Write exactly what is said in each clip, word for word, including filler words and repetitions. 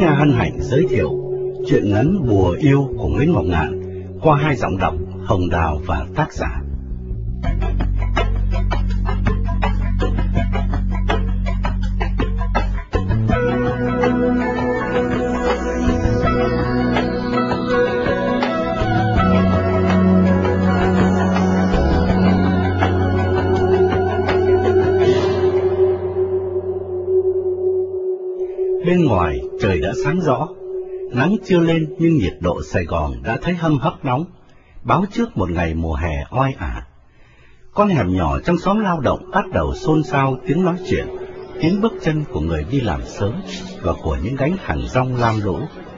nghe hân hạnh giới thiệu truyện ngắn Bùa Yêu của Nguyễn Ngọc Ngạn qua hai giọng đọc Hồng Đào và tác giả. Bên ngoài trời đã sáng rõ, nắng chưa lên nhưng nhiệt độ Sài Gòn đã thấy hâm hấp nóng, báo trước một ngày mùa hè oi ả. Con hẻm nhỏ trong xóm lao động bắt đầu xôn xao tiếng nói chuyện, tiếng bước chân của người đi làm sớm và của những gánh hàng rong lam lũ.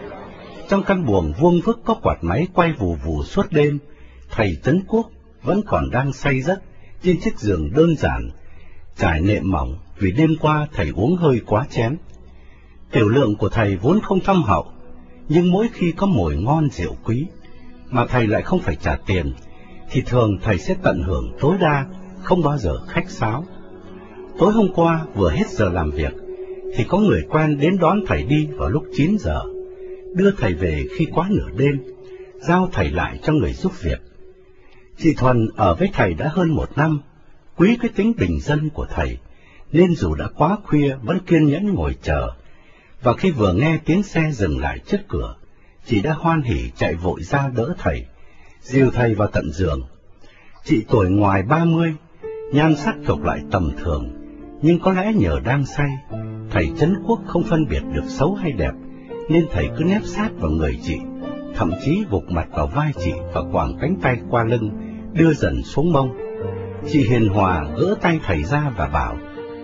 Trong căn buồng vuông vức có quạt máy quay vù vù suốt đêm, thầy Trấn Quốc vẫn còn đang say giấc trên chiếc giường đơn giản, trải nệm mỏng vì đêm qua thầy uống hơi quá chén. Tiểu lượng của thầy vốn không thâm hậu, nhưng mỗi khi có mồi ngon rượu quý, mà thầy lại không phải trả tiền, thì thường thầy sẽ tận hưởng tối đa, không bao giờ khách sáo. Tối hôm qua vừa hết giờ làm việc, thì có người quen đến đón thầy đi vào lúc chín giờ, đưa thầy về khi quá nửa đêm, giao thầy lại cho người giúp việc. Chị Thuần ở với thầy đã hơn một năm, quý cái tính bình dân của thầy, nên dù đã quá khuya vẫn kiên nhẫn ngồi chờ. Và khi vừa nghe tiếng xe dừng lại trước cửa, chị đã hoan hỉ chạy vội ra đỡ thầy, dìu thầy vào tận giường. Chị tuổi ngoài ba mươi, nhan sắc thuộc lại tầm thường, nhưng có lẽ nhờ đang say, thầy Trấn Quốc không phân biệt được xấu hay đẹp, nên thầy cứ nép sát vào người chị, thậm chí gục mặt vào vai chị và quàng cánh tay qua lưng, đưa dần xuống mông. Chị hiền hòa gỡ tay thầy ra và bảo: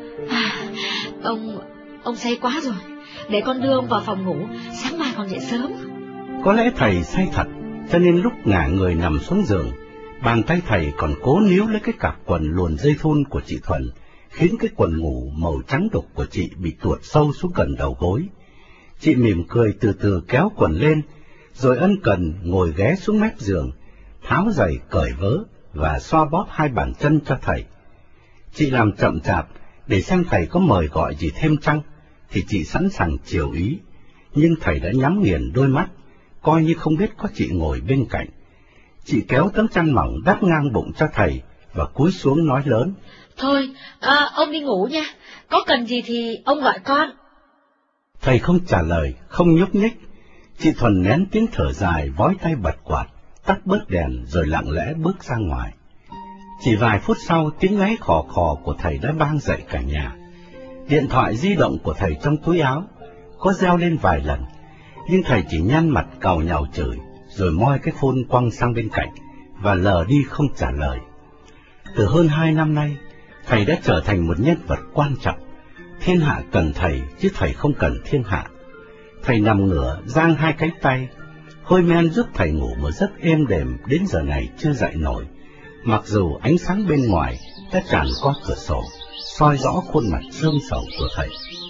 à, Ông, ông say quá rồi, để con đưa ông vào phòng ngủ, sáng mai còn dậy sớm. Có lẽ thầy say thật, cho nên lúc ngả người nằm xuống giường, bàn tay thầy còn cố níu lấy cái cặp quần luồn dây thun của chị Thuần, khiến cái quần ngủ màu trắng đục của chị bị tuột sâu xuống gần đầu gối. Chị mỉm cười từ từ kéo quần lên, rồi ân cần ngồi ghé xuống mép giường, tháo giày cởi vớ và xoa bóp hai bàn chân cho thầy. Chị làm chậm chạp để xem thầy có mời gọi gì thêm chăng, thì chị sẵn sàng chiều ý, nhưng thầy đã nhắm nghiền đôi mắt, coi như không biết có chị ngồi bên cạnh. Chị kéo tấm chăn mỏng đắp ngang bụng cho thầy và cúi xuống nói lớn: Thôi, à, ông đi ngủ nha, có cần gì thì ông gọi con. Thầy không trả lời, không nhúc nhích. Chị Thuần nén tiếng thở dài, vói tay bật quạt, tắt bớt đèn rồi lặng lẽ bước ra ngoài. Chỉ vài phút sau, tiếng ngáy khò khò của thầy đã vang dậy cả nhà. Điện thoại di động của thầy trong túi áo có reo lên vài lần, nhưng thầy chỉ nhăn mặt càu nhàu chửi, rồi moi cái phone quăng sang bên cạnh và lờ đi không trả lời. Từ hơn hai năm nay, thầy đã trở thành một nhân vật quan trọng. Thiên hạ cần thầy, chứ thầy không cần thiên hạ. Thầy nằm ngửa, giang hai cánh tay, hơi men giúp thầy ngủ một giấc êm đềm đến giờ này chưa dậy nổi, mặc dù ánh sáng bên ngoài đã tràn qua cửa sổ, soi rõ khuôn mặt sương sầu của thầy.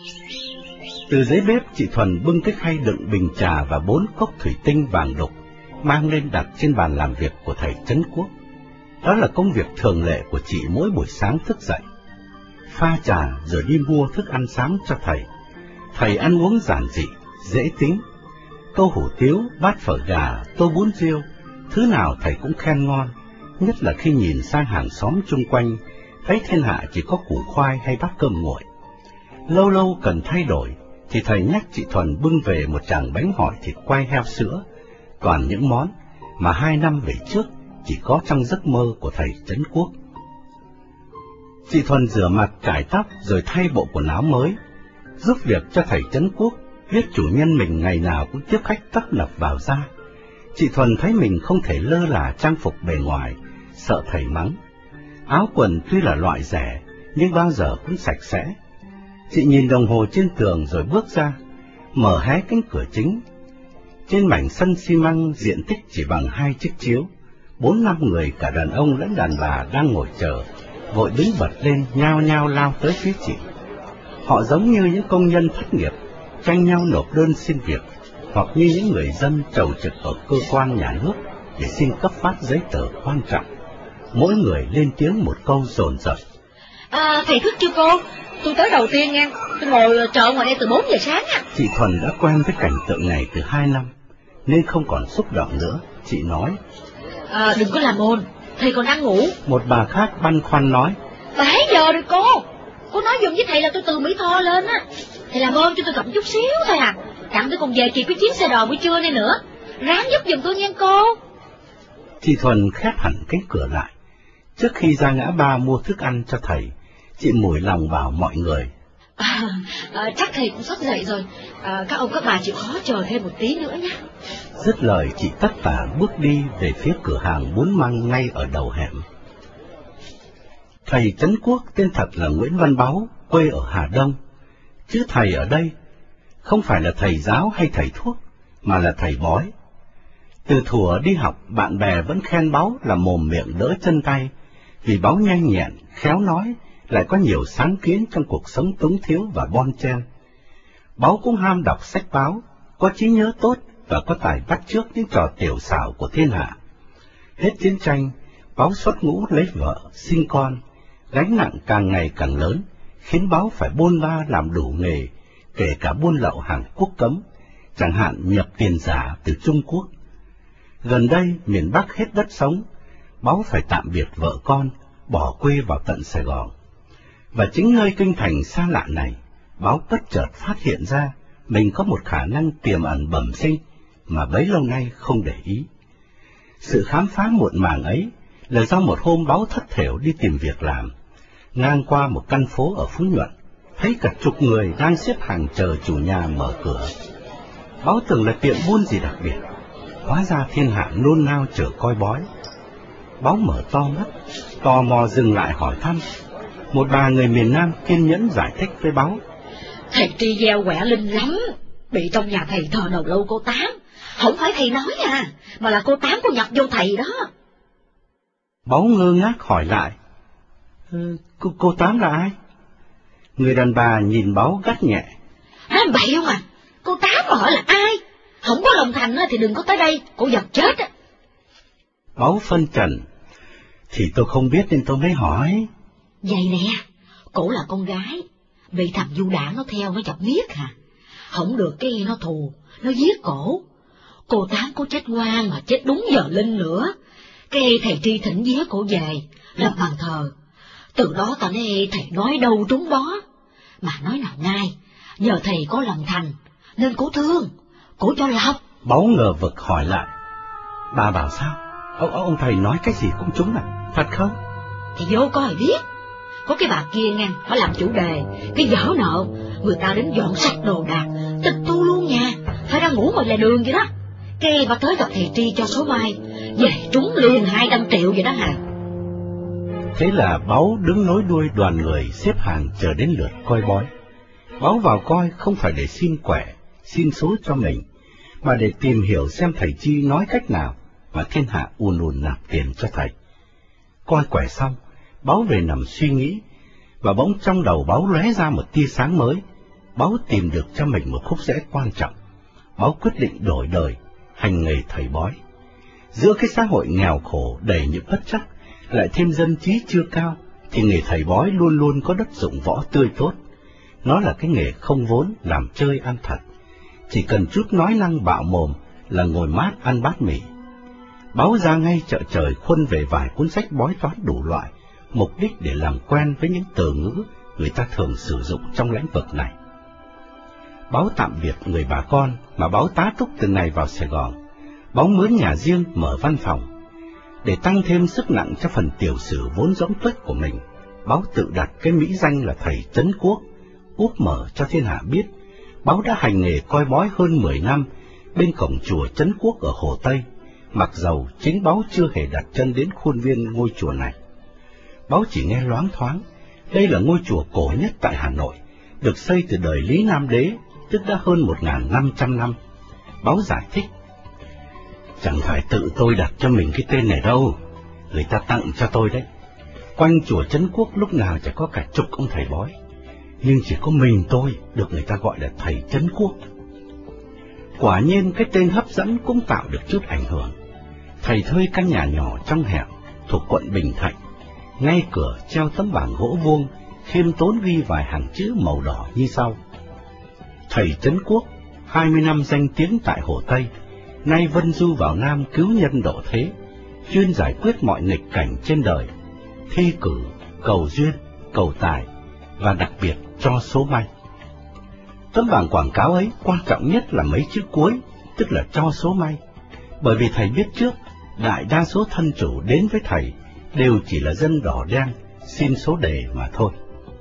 Từ dưới bếp, chị Thuần bưng cái khay đựng bình trà và bốn cốc thủy tinh vàng đục, mang lên đặt trên bàn làm việc của thầy Trấn Quốc. Đó là công việc thường lệ của chị mỗi buổi sáng thức dậy. Pha trà rồi đi mua thức ăn sáng cho thầy. Thầy ăn uống giản dị, dễ tính. Tô hủ tiếu, bát phở gà, tô bún riêu, thứ nào thầy cũng khen ngon, nhất là khi nhìn sang hàng xóm chung quanh, thấy thiên hạ chỉ có củ khoai hay bát cơm nguội. Lâu lâu cần thay đổi, thì thầy nhắc chị Thuần bưng về một chàng bánh hỏi thịt quay heo sữa, toàn những món mà hai năm về trước chỉ có trong giấc mơ của thầy Trấn Quốc. Chị Thuần rửa mặt, chải tóc rồi thay bộ quần áo mới, giúp việc cho thầy Trấn Quốc, biết chủ nhân mình ngày nào cũng tiếp khách tấp nập vào ra. Chị Thuần thấy mình không thể lơ là trang phục bề ngoài, sợ thầy mắng. Áo quần tuy là loại rẻ, nhưng bao giờ cũng sạch sẽ. Chị nhìn đồng hồ trên tường rồi bước ra, mở hé cánh cửa chính. Trên mảnh sân xi măng diện tích chỉ bằng hai chiếc chiếu, bốn năm người cả đàn ông lẫn đàn bà đang ngồi chờ, vội đứng bật lên nhao nhao lao tới phía chị. Họ giống như những công nhân thất nghiệp, tranh nhau nộp đơn xin việc, hoặc như những người dân trầu trực ở cơ quan nhà nước để xin cấp phát giấy tờ quan trọng. Mỗi người lên tiếng một câu dồn dập: À, thầy thức chưa cô? tôi tới đầu tiên nha. Tôi ngồi chờ ngoài đây từ bốn giờ sáng nha. Chị Thuần đã quen với cảnh tượng này từ hai năm, nên không còn xúc động nữa. Chị nói, à, đừng có làm ồn, thầy còn đang ngủ. Một bà khác băn khoăn nói, bảy giờ rồi cô. Cô nói dùm với thầy là tôi từ Mỹ Tho lên á. Thầy làm ơn cho tôi gặp chút xíu thôi à. Đặng tôi còn về kịp cái chuyến xe đò buổi trưa này nữa. Ráng giúp giùm tôi nha cô. Chị Thuần khép hẳn cánh cửa lại. Trước khi ra ngã ba mua thức ăn cho thầy, chị mủi lòng bảo mọi người, à, à, chắc thầy cũng sắp dậy rồi. à, Các ông các bà chịu khó chờ thêm một tí nữa nhé. Dứt lời chị tất tả bước đi về phía cửa hàng bún măng ngay ở đầu hẻm. Thầy Trấn Quốc tên thật là Nguyễn Văn Báu, quê ở Hà Đông. Chứ thầy ở đây không phải là thầy giáo hay thầy thuốc, mà là thầy bói. Từ thuở đi học, bạn bè vẫn khen Báu là mồm miệng đỡ chân tay, vì Báu nhanh nhẹn, khéo nói, lại có nhiều sáng kiến trong cuộc sống túng thiếu và bon chen. Báu cũng ham đọc sách báo, có trí nhớ tốt và có tài bắt chước những trò tiểu xảo của thiên hạ. Hết chiến tranh, Báu xuất ngũ lấy vợ, sinh con, gánh nặng càng ngày càng lớn, khiến Báu phải bôn ba làm đủ nghề, kể cả buôn lậu hàng quốc cấm, chẳng hạn nhập tiền giả từ Trung Quốc. Gần đây, miền Bắc hết đất sống, Báu phải tạm biệt vợ con, bỏ quê vào tận Sài Gòn. Và chính nơi kinh thành xa lạ này, Báu bất chợt phát hiện ra mình có một khả năng tiềm ẩn bẩm sinh mà bấy lâu nay không để ý. Sự khám phá muộn màng ấy là do một hôm Báu thất thểu đi tìm việc làm, ngang qua một căn phố ở Phú Nhuận, thấy cả chục người đang xếp hàng chờ chủ nhà mở cửa. Báu tưởng là tiệm buôn gì đặc biệt, hóa ra thiên hạ nôn nao chờ coi bói. Báu mở to mắt, tò mò dừng lại hỏi thăm. Một bà người miền Nam kiên nhẫn giải thích với Báu, thầy Tri gieo quẻ linh lắm, bị trong nhà thầy thờ đầu lâu cô Tám. Không phải thầy nói à, mà là cô Tám cô nhập vô thầy đó. Báu ngơ ngác hỏi lại, ừ, cô, cô Tám là ai? Người đàn bà nhìn Báu gắt nhẹ, nói bậy không à, cô Tám mà hỏi là ai? Không có lòng thành thì đừng có tới đây, cô giật chết á. Báu phân trần, thì tôi không biết nên tôi mới hỏi. Vậy nè, cổ là con gái, bị thằng du đảng nó theo nó chọc miết hả? Không được cái nó thù, nó giết cổ. Cô Tám có chết ngoan mà chết đúng giờ linh nữa. Cái thầy Tri thỉnh vía cổ về, lập bàn thờ. Từ đó ta nói thầy nói đâu trúng đó. Mà nói nào ngay, nhờ thầy có lòng thành, nên cổ thương, cổ cho lọc. Báu ngờ vực hỏi lại, bà bảo sao? Ông, ông thầy nói cái gì cũng trúng à? Thật không? Thì vô coi biết. Có cái bà kia nghe, phải làm chủ đề, cái dở nợ, người ta đến dọn sạch đồ đạc, tịch thu luôn nhà, phải ra ngủ ngoài lề đường vậy đó. Cái bà tới gặp thầy Tri cho số may, về trúng liền hai trăm triệu vậy đó hả? Thế là Báu đứng nối đuôi đoàn người xếp hàng chờ đến lượt coi bói. Báu vào coi không phải để xin quẻ, xin số cho mình, mà để tìm hiểu xem thầy Tri nói cách nào mà thiên hạ ùn ùn nạp tiền cho thầy. Coi quẻ xong, Báu về nằm suy nghĩ, và bỗng trong đầu Báu lóe ra một tia sáng mới. Báu tìm được cho mình một khúc rẽ quan trọng. Báu quyết định đổi đời, hành nghề thầy bói. Giữa cái xã hội nghèo khổ đầy những bất trắc, lại thêm dân trí chưa cao, thì nghề thầy bói luôn luôn có đất dụng võ tươi tốt. Nó là cái nghề không vốn, làm chơi ăn thật. Chỉ cần chút nói năng bạo mồm là ngồi mát ăn bát mì. Báu ra ngay chợ trời khuân về vài cuốn sách bói toán đủ loại, mục đích để làm quen với những từ ngữ người ta thường sử dụng trong lĩnh vực này. Báu tạm biệt người bà con mà Báu tá túc từ ngày vào Sài Gòn. Báu mướn nhà riêng mở văn phòng. Để tăng thêm sức nặng cho phần tiểu sử vốn rỗng tuếch của mình, Báu tự đặt cái mỹ danh là thầy Trấn Quốc, úp mở cho thiên hạ biết Báu đã hành nghề coi bói hơn mười năm bên cổng chùa Trấn Quốc ở Hồ Tây, mặc dầu chính Báu chưa hề đặt chân đến khuôn viên ngôi chùa này. Báu chỉ nghe loáng thoáng, đây là ngôi chùa cổ nhất tại Hà Nội, được xây từ đời Lý Nam Đế, tức đã hơn một nghìn năm trăm năm. Báu giải thích, chẳng phải tự tôi đặt cho mình cái tên này đâu, người ta tặng cho tôi đấy. Quanh chùa Trấn Quốc lúc nào chỉ có cả chục ông thầy bói, nhưng chỉ có mình tôi được người ta gọi là thầy Trấn Quốc. Quả nhiên cái tên hấp dẫn cũng tạo được chút ảnh hưởng. Thầy thuê căn nhà nhỏ trong hẻm thuộc quận Bình Thạnh, ngay cửa treo tấm bảng gỗ vuông khiêm tốn ghi vài hàng chữ màu đỏ như sau: Thầy Trấn Quốc, hai mươi năm danh tiếng tại Hồ Tây, nay vân du vào Nam cứu nhân độ thế, chuyên giải quyết mọi nghịch cảnh trên đời, thi cử, cầu duyên, cầu tài, và đặc biệt cho số may. Tấm bảng quảng cáo ấy quan trọng nhất là mấy chữ cuối, tức là cho số may, bởi vì thầy biết trước, đại đa số thân chủ đến với thầy đều chỉ là dân đỏ đen, xin số đề mà thôi.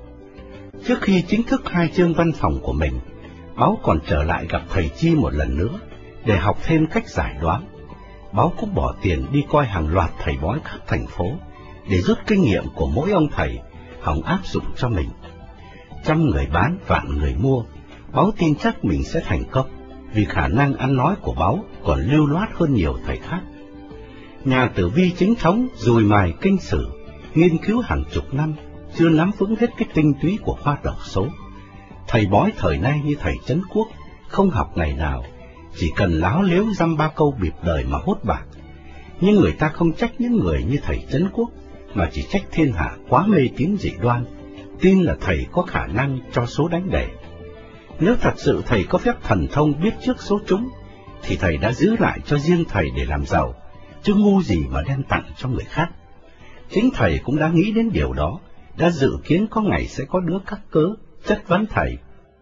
Trước khi chính thức khai trương văn phòng của mình, Báu còn trở lại gặp thầy Chi một lần nữa, để học thêm cách giải đoán. Báu cũng bỏ tiền đi coi hàng loạt thầy bói khắp thành phố, để rút kinh nghiệm của mỗi ông thầy, hòng áp dụng cho mình. Trăm người bán, vạn người mua, Báu tin chắc mình sẽ thành công, vì khả năng ăn nói của Báu còn lưu loát hơn nhiều thầy khác. Nhà tử vi chính thống dùi mài kinh sử, nghiên cứu hàng chục năm, chưa nắm vững hết cái tinh túy của khoa độc số. Thầy bói thời nay như thầy Trấn Quốc, không học ngày nào, chỉ cần láo liếu dăm ba câu bịp đời mà hốt bạc. Nhưng người ta không trách những người như thầy Trấn Quốc, mà chỉ trách thiên hạ quá mê tín dị đoan, tin là thầy có khả năng cho số đánh đề. Nếu thật sự thầy có phép thần thông biết trước số trúng, thì thầy đã giữ lại cho riêng thầy để làm giàu, chứ ngu gì mà đem tặng cho người khác. Chính thầy cũng đã nghĩ đến điều đó, đã dự kiến có ngày sẽ có đứa cắt cớ chất vấn thầy.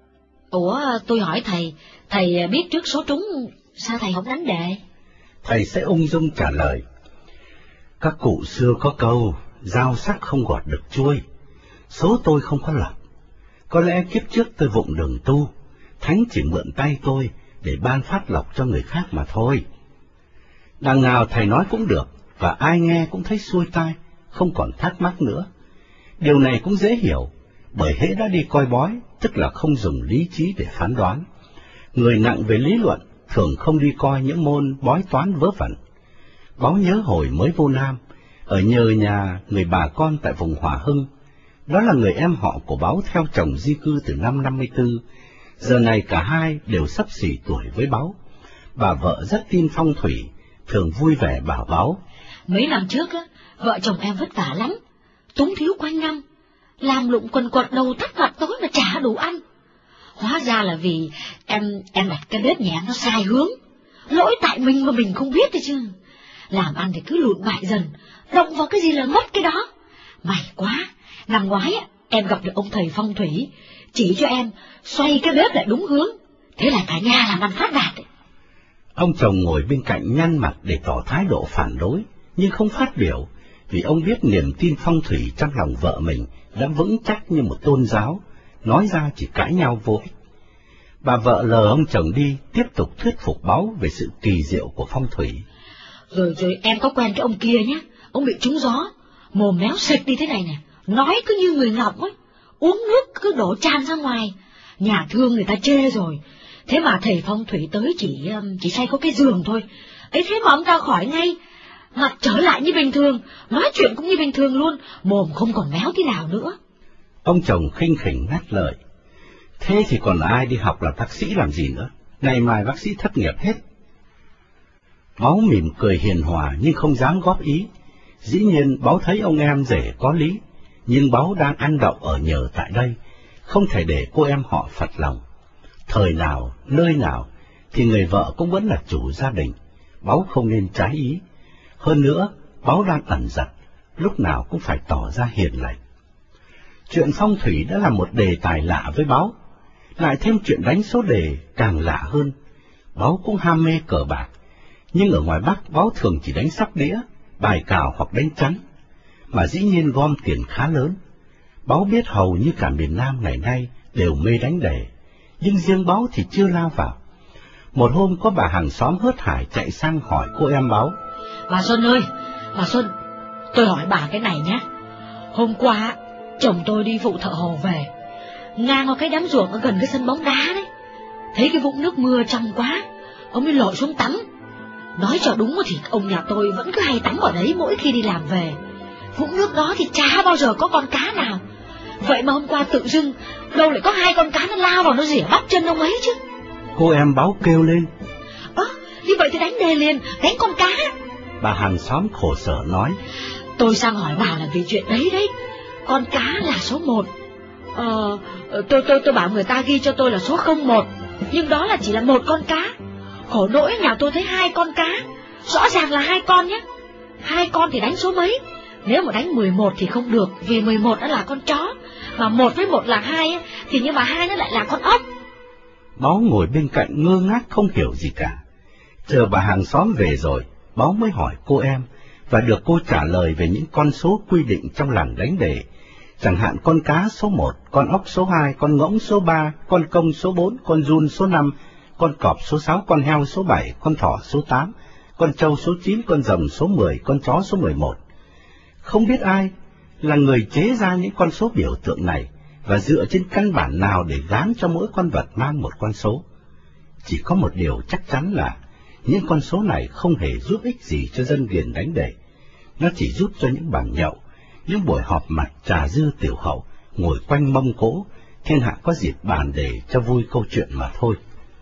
Ủa, tôi hỏi thầy, thầy biết trước số trúng, sao thầy không đánh đề? Thầy sẽ ung dung trả lời: Các cụ xưa có câu, dao sắc không gọt được chuôi, số tôi không có lọc. Có lẽ kiếp trước tôi vụng đường tu, Thánh chỉ mượn tay tôi để ban phát lộc cho người khác mà thôi. Đằng nào thầy nói cũng được, và ai nghe cũng thấy xuôi tai, không còn thắc mắc nữa. Điều này cũng dễ hiểu, bởi hễ đã đi coi bói, tức là không dùng lý trí để phán đoán. Người nặng về lý luận thường không đi coi những môn bói toán vớ vẩn. Báu nhớ hồi mới vô Nam, ở nhờ nhà người bà con tại vùng Hòa Hưng. Đó là người em họ của Báu theo chồng di cư từ năm năm mươi tư. Giờ này cả hai đều xấp xỉ tuổi với Báu. Bà vợ rất tin phong thủy, thường vui vẻ bảo Báu: Mấy năm trước á, vợ chồng em vất vả lắm, túng thiếu quanh năm, làm lụng quần quật đầu tắt mặt tối mà chả đủ ăn. Hóa ra là vì em em đặt cái bếp nhà em nó sai hướng, lỗi tại mình mà mình không biết đấy chứ. Làm ăn thì cứ lụn bại dần, động vào cái gì là mất cái đó. May quá, năm ngoái á, em gặp được ông thầy phong thủy, chỉ cho em xoay cái bếp lại đúng hướng, thế là cả nhà làm ăn phát đạt ấy. Ông chồng ngồi bên cạnh nhăn mặt để tỏ thái độ phản đối, nhưng không phát biểu, vì ông biết niềm tin phong thủy trong lòng vợ mình đã vững chắc như một tôn giáo, nói ra chỉ cãi nhau vô ích. Bà vợ lờ ông chồng đi, tiếp tục thuyết phục Báu về sự kỳ diệu của phong thủy. Rồi rồi em có quen cái ông kia nhé, ông bị trúng gió, mồm méo xệch đi thế này nè, nói cứ như người ngọc ấy, uống nước cứ đổ tràn ra ngoài, nhà thương người ta chê rồi. Thế mà thầy phong thủy tới chỉ chỉ say có cái giường thôi, ấy thế mà ông ta khỏi ngay, mặt trở lại như bình thường, nói chuyện cũng như bình thường luôn, mồm không còn méo tí nào nữa. Ông chồng khinh khỉnh ngắt lời: Thế thì còn ai đi học làm bác sĩ làm gì nữa, ngày mai bác sĩ thất nghiệp hết. Báu mỉm cười hiền hòa nhưng không dám góp ý. Dĩ nhiên Báu thấy ông em rể có lý, nhưng Báu đang ăn đậu ở nhờ tại đây, không thể để cô em họ phật lòng. Thời nào, nơi nào, thì người vợ cũng vẫn là chủ gia đình, Báu không nên trái ý. Hơn nữa, Báu đang ẩn giật, lúc nào cũng phải tỏ ra hiền lành. Chuyện phong thủy đã là một đề tài lạ với Báu, lại thêm chuyện đánh số đề càng lạ hơn. Báu cũng ham mê cờ bạc, nhưng ở ngoài Bắc Báu thường chỉ đánh sóc đĩa, bài cào hoặc đánh chắn, mà dĩ nhiên gom tiền khá lớn. Báu biết hầu như cả miền Nam ngày nay đều mê đánh đề, nhưng riêng Báu thì chưa lao vào. Một hôm có bà hàng xóm hớt hải chạy sang hỏi cô em Báu: Bà Xuân ơi, bà Xuân, tôi hỏi bà cái này nhé. Hôm qua chồng tôi đi phụ thợ hồ về, ngang qua cái đám ruộng ở gần cái sân bóng đá đấy, thấy cái vũng nước mưa trong quá, ông ấy lội xuống tắm. Nói cho đúng thì ông nhà tôi vẫn cứ hay tắm ở đấy mỗi khi đi làm về. Vũng nước đó thì chả bao giờ có con cá nào, vậy mà hôm qua tự dưng đâu lại có hai con cá nó lao vào nó rỉa bắp chân ông ấy chứ. Cô em Báu kêu lên: Ơ, à, như vậy thì đánh đề liền, đánh con cá. Bà hàng xóm khổ sở nói: Tôi sang hỏi bà là vì chuyện đấy đấy, con cá là số một, Ờ, tôi tôi tôi bảo người ta ghi cho tôi là số không một, nhưng đó là chỉ là một con cá. Khổ nỗi nhà tôi thấy hai con cá, rõ ràng là hai con nhé. Hai con thì đánh số mấy? Nếu mà đánh mười một thì không được, vì mười một nó là con chó, mà một với một là hai, thì nhưng mà hai nó lại là con ốc. Báo ngồi bên cạnh ngơ ngác không hiểu gì cả. Chờ bà hàng xóm về rồi, Báo mới hỏi cô em, và được cô trả lời về những con số quy định trong làng đánh đề. Chẳng hạn con cá số một, con ốc số hai, con ngỗng số ba, con công số bốn, con giun số năm, con cọp số sáu, con heo số bảy, con thỏ số tám, con trâu số chín, con rồng số mười, con chó số mười một. Không biết ai là người chế ra những con số biểu tượng này, và dựa trên căn bản nào để gán cho mỗi con vật mang một con số. Chỉ có một điều chắc chắn là những con số này không hề giúp ích gì cho dân điền đánh đề. Nó chỉ giúp cho những bàn nhậu, những buổi họp mặt trà dư tiểu hậu, ngồi quanh mâm cỗ, thiên hạ có dịp bàn đề cho vui câu chuyện mà thôi.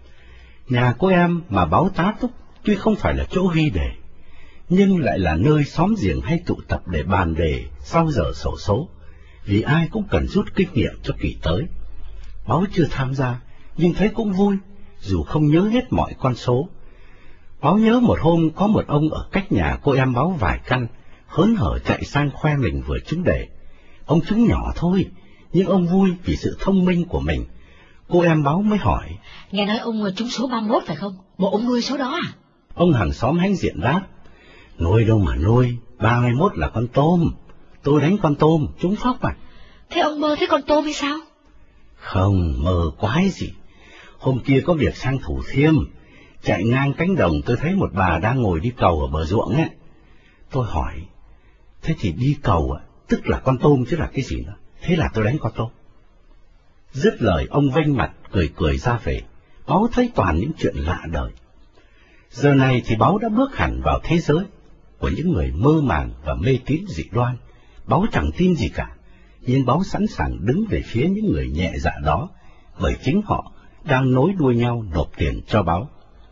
Nhà cô em mà Báo tá túc tuy không phải là chỗ ghi đề, nhưng lại là nơi xóm giềng hay tụ tập để bàn đề sau giờ xổ số, vì ai cũng cần rút kinh nghiệm cho kỳ tới. Báo chưa tham gia, nhưng thấy cũng vui, dù không nhớ hết mọi con số. Báo nhớ một hôm có một ông ở cách nhà cô em Báo vài căn, hớn hở chạy sang khoe mình vừa trúng đề. Ông trúng nhỏ thôi, nhưng ông vui vì sự thông minh của mình. Cô em Báo mới hỏi: Nghe nói ông trúng số ba mươi mốt phải không? Bộ ông nuôi số đó à? Ông hàng xóm hãnh diện đáp: Nuôi đâu mà nuôi, ba mươi mốt là con tôm. Tôi đánh con tôm, trúng phóc à. Thế ông mơ thấy con tôm hay sao? Không, mơ quái gì. Hôm kia có việc sang Thủ Thiêm, chạy ngang cánh đồng tôi thấy một bà đang ngồi đi cầu ở bờ ruộng ấy. Tôi hỏi: Thế thì đi cầu à, tức là con tôm chứ là cái gì nữa? Thế là tôi đánh con tôm. Dứt lời ông vênh mặt cười cười ra về. Báo thấy toàn những chuyện lạ đời. Giờ này thì Báo đã bước hẳn vào thế giới của những người mơ màng và mê tín dị đoan. Báo chẳng tin gì cả, nhưng Báo sẵn sàng đứng về phía những người nhẹ dạ đó, bởi chính họ đang nối đuôi nhau nộp tiền cho Báo.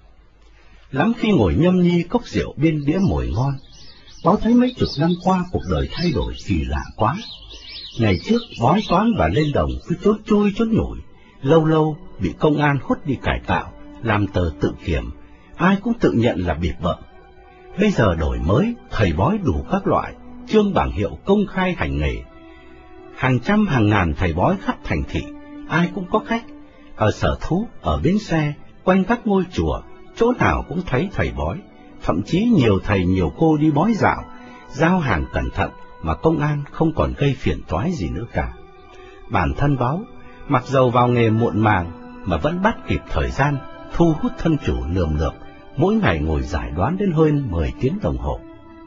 Lắm khi ngồi nhâm nhi cốc rượu bên đĩa mồi ngon, Báo thấy mấy chục năm qua cuộc đời thay đổi kỳ lạ quá. Ngày trước bói toán và lên đồng cứ trốn chui trốn nhủi, lâu lâu bị công an hút đi cải tạo, làm tờ tự kiểm, ai cũng tự nhận là bịp bợm. Bây giờ đổi mới, thầy bói đủ các loại, trương bảng hiệu công khai hành nghề. Hàng trăm hàng ngàn thầy bói khắp thành thị, ai cũng có khách. Ở sở thú, ở bến xe, quanh các ngôi chùa, chỗ nào cũng thấy thầy bói. Thậm chí nhiều thầy nhiều cô đi bói dạo, giao hàng cẩn thận mà công an không còn gây phiền toái gì nữa cả. Bản thân Báo, mặc dầu vào nghề muộn màng mà vẫn bắt kịp thời gian, thu hút thân chủ lườm lượp, mỗi ngày ngồi giải đoán đến hơn mười tiếng đồng hồ.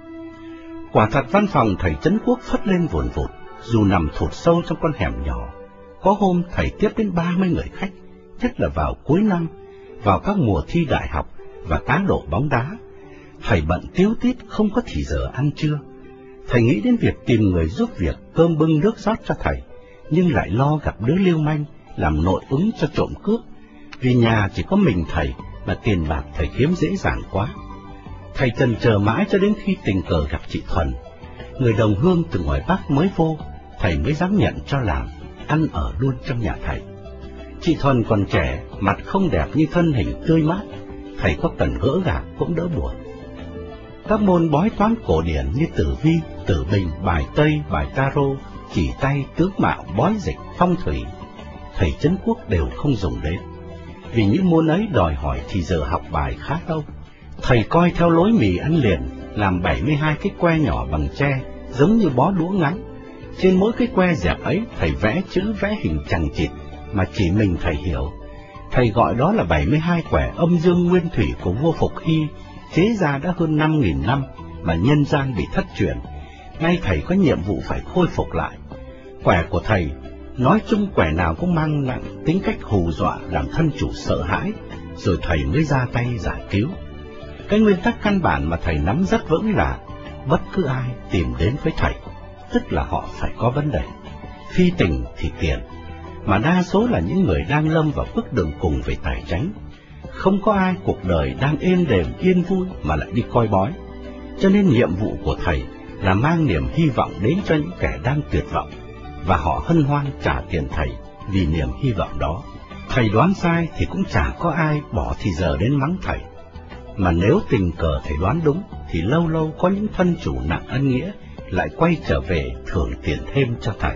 Quả thật văn phòng thầy Trấn Quốc phất lên vùn vụt, dù nằm thụt sâu trong con hẻm nhỏ. Có hôm thầy tiếp đến ba mươi người khách, nhất là vào cuối năm, vào các mùa thi đại học và cá độ bóng đá. Thầy bận tíu tít không có thì giờ ăn trưa. Thầy nghĩ đến việc tìm người giúp việc cơm bưng nước rót cho thầy, nhưng lại lo gặp đứa lưu manh làm nội ứng cho trộm cướp, vì nhà chỉ có mình thầy mà tiền bạc thầy kiếm dễ dàng quá. Thầy chần chờ mãi cho đến khi tình cờ gặp chị Thuần, người đồng hương từ ngoài Bắc mới vô, thầy mới dám nhận cho làm, ăn ở luôn trong nhà thầy. Chị Thuần còn trẻ, mặt không đẹp như thân hình tươi mát, thầy có cần gỡ gạc cũng đỡ buồn. Các môn bói toán cổ điển như tử vi, tử bình, bài tây, bài tarot, chỉ tay, tướng mạo, bói dịch, phong thủy, thầy Trấn Quốc đều không dùng đến, vì những môn ấy đòi hỏi thì giờ học bài khá lâu. Thầy coi theo lối mì ăn liền, làm bảy mươi hai cái que nhỏ bằng tre, giống như bó đũa ngắn. Trên mỗi cái que dẹp ấy, thầy vẽ chữ vẽ hình chằng chịt mà chỉ mình thầy hiểu. Thầy gọi đó là bảy mươi hai quẻ âm dương nguyên thủy của vua Phục Hy, chế ra đã hơn năm nghìn năm mà nhân gian bị thất truyền. Nay thầy có nhiệm vụ phải khôi phục lại. Quẻ của thầy, nói chung quẻ nào cũng mang nặng tính cách hù dọa làm thân chủ sợ hãi, rồi thầy mới ra tay giải cứu. Cái nguyên tắc căn bản mà thầy nắm rất vững là bất cứ ai tìm đến với thầy, tức là họ phải có vấn đề, phi tình thì tiền, mà đa số là những người đang lâm vào bước đường cùng về tài chánh. Không có ai cuộc đời đang êm đềm yên vui mà lại đi coi bói, cho nên nhiệm vụ của thầy là mang niềm hy vọng đến cho những kẻ đang tuyệt vọng, và họ hân hoan trả tiền thầy vì niềm hy vọng đó. Thầy đoán sai thì cũng chả có ai bỏ thì giờ đến mắng thầy, mà nếu tình cờ thầy đoán đúng thì lâu lâu có những thân chủ nặng ân nghĩa lại quay trở về thưởng tiền thêm cho thầy.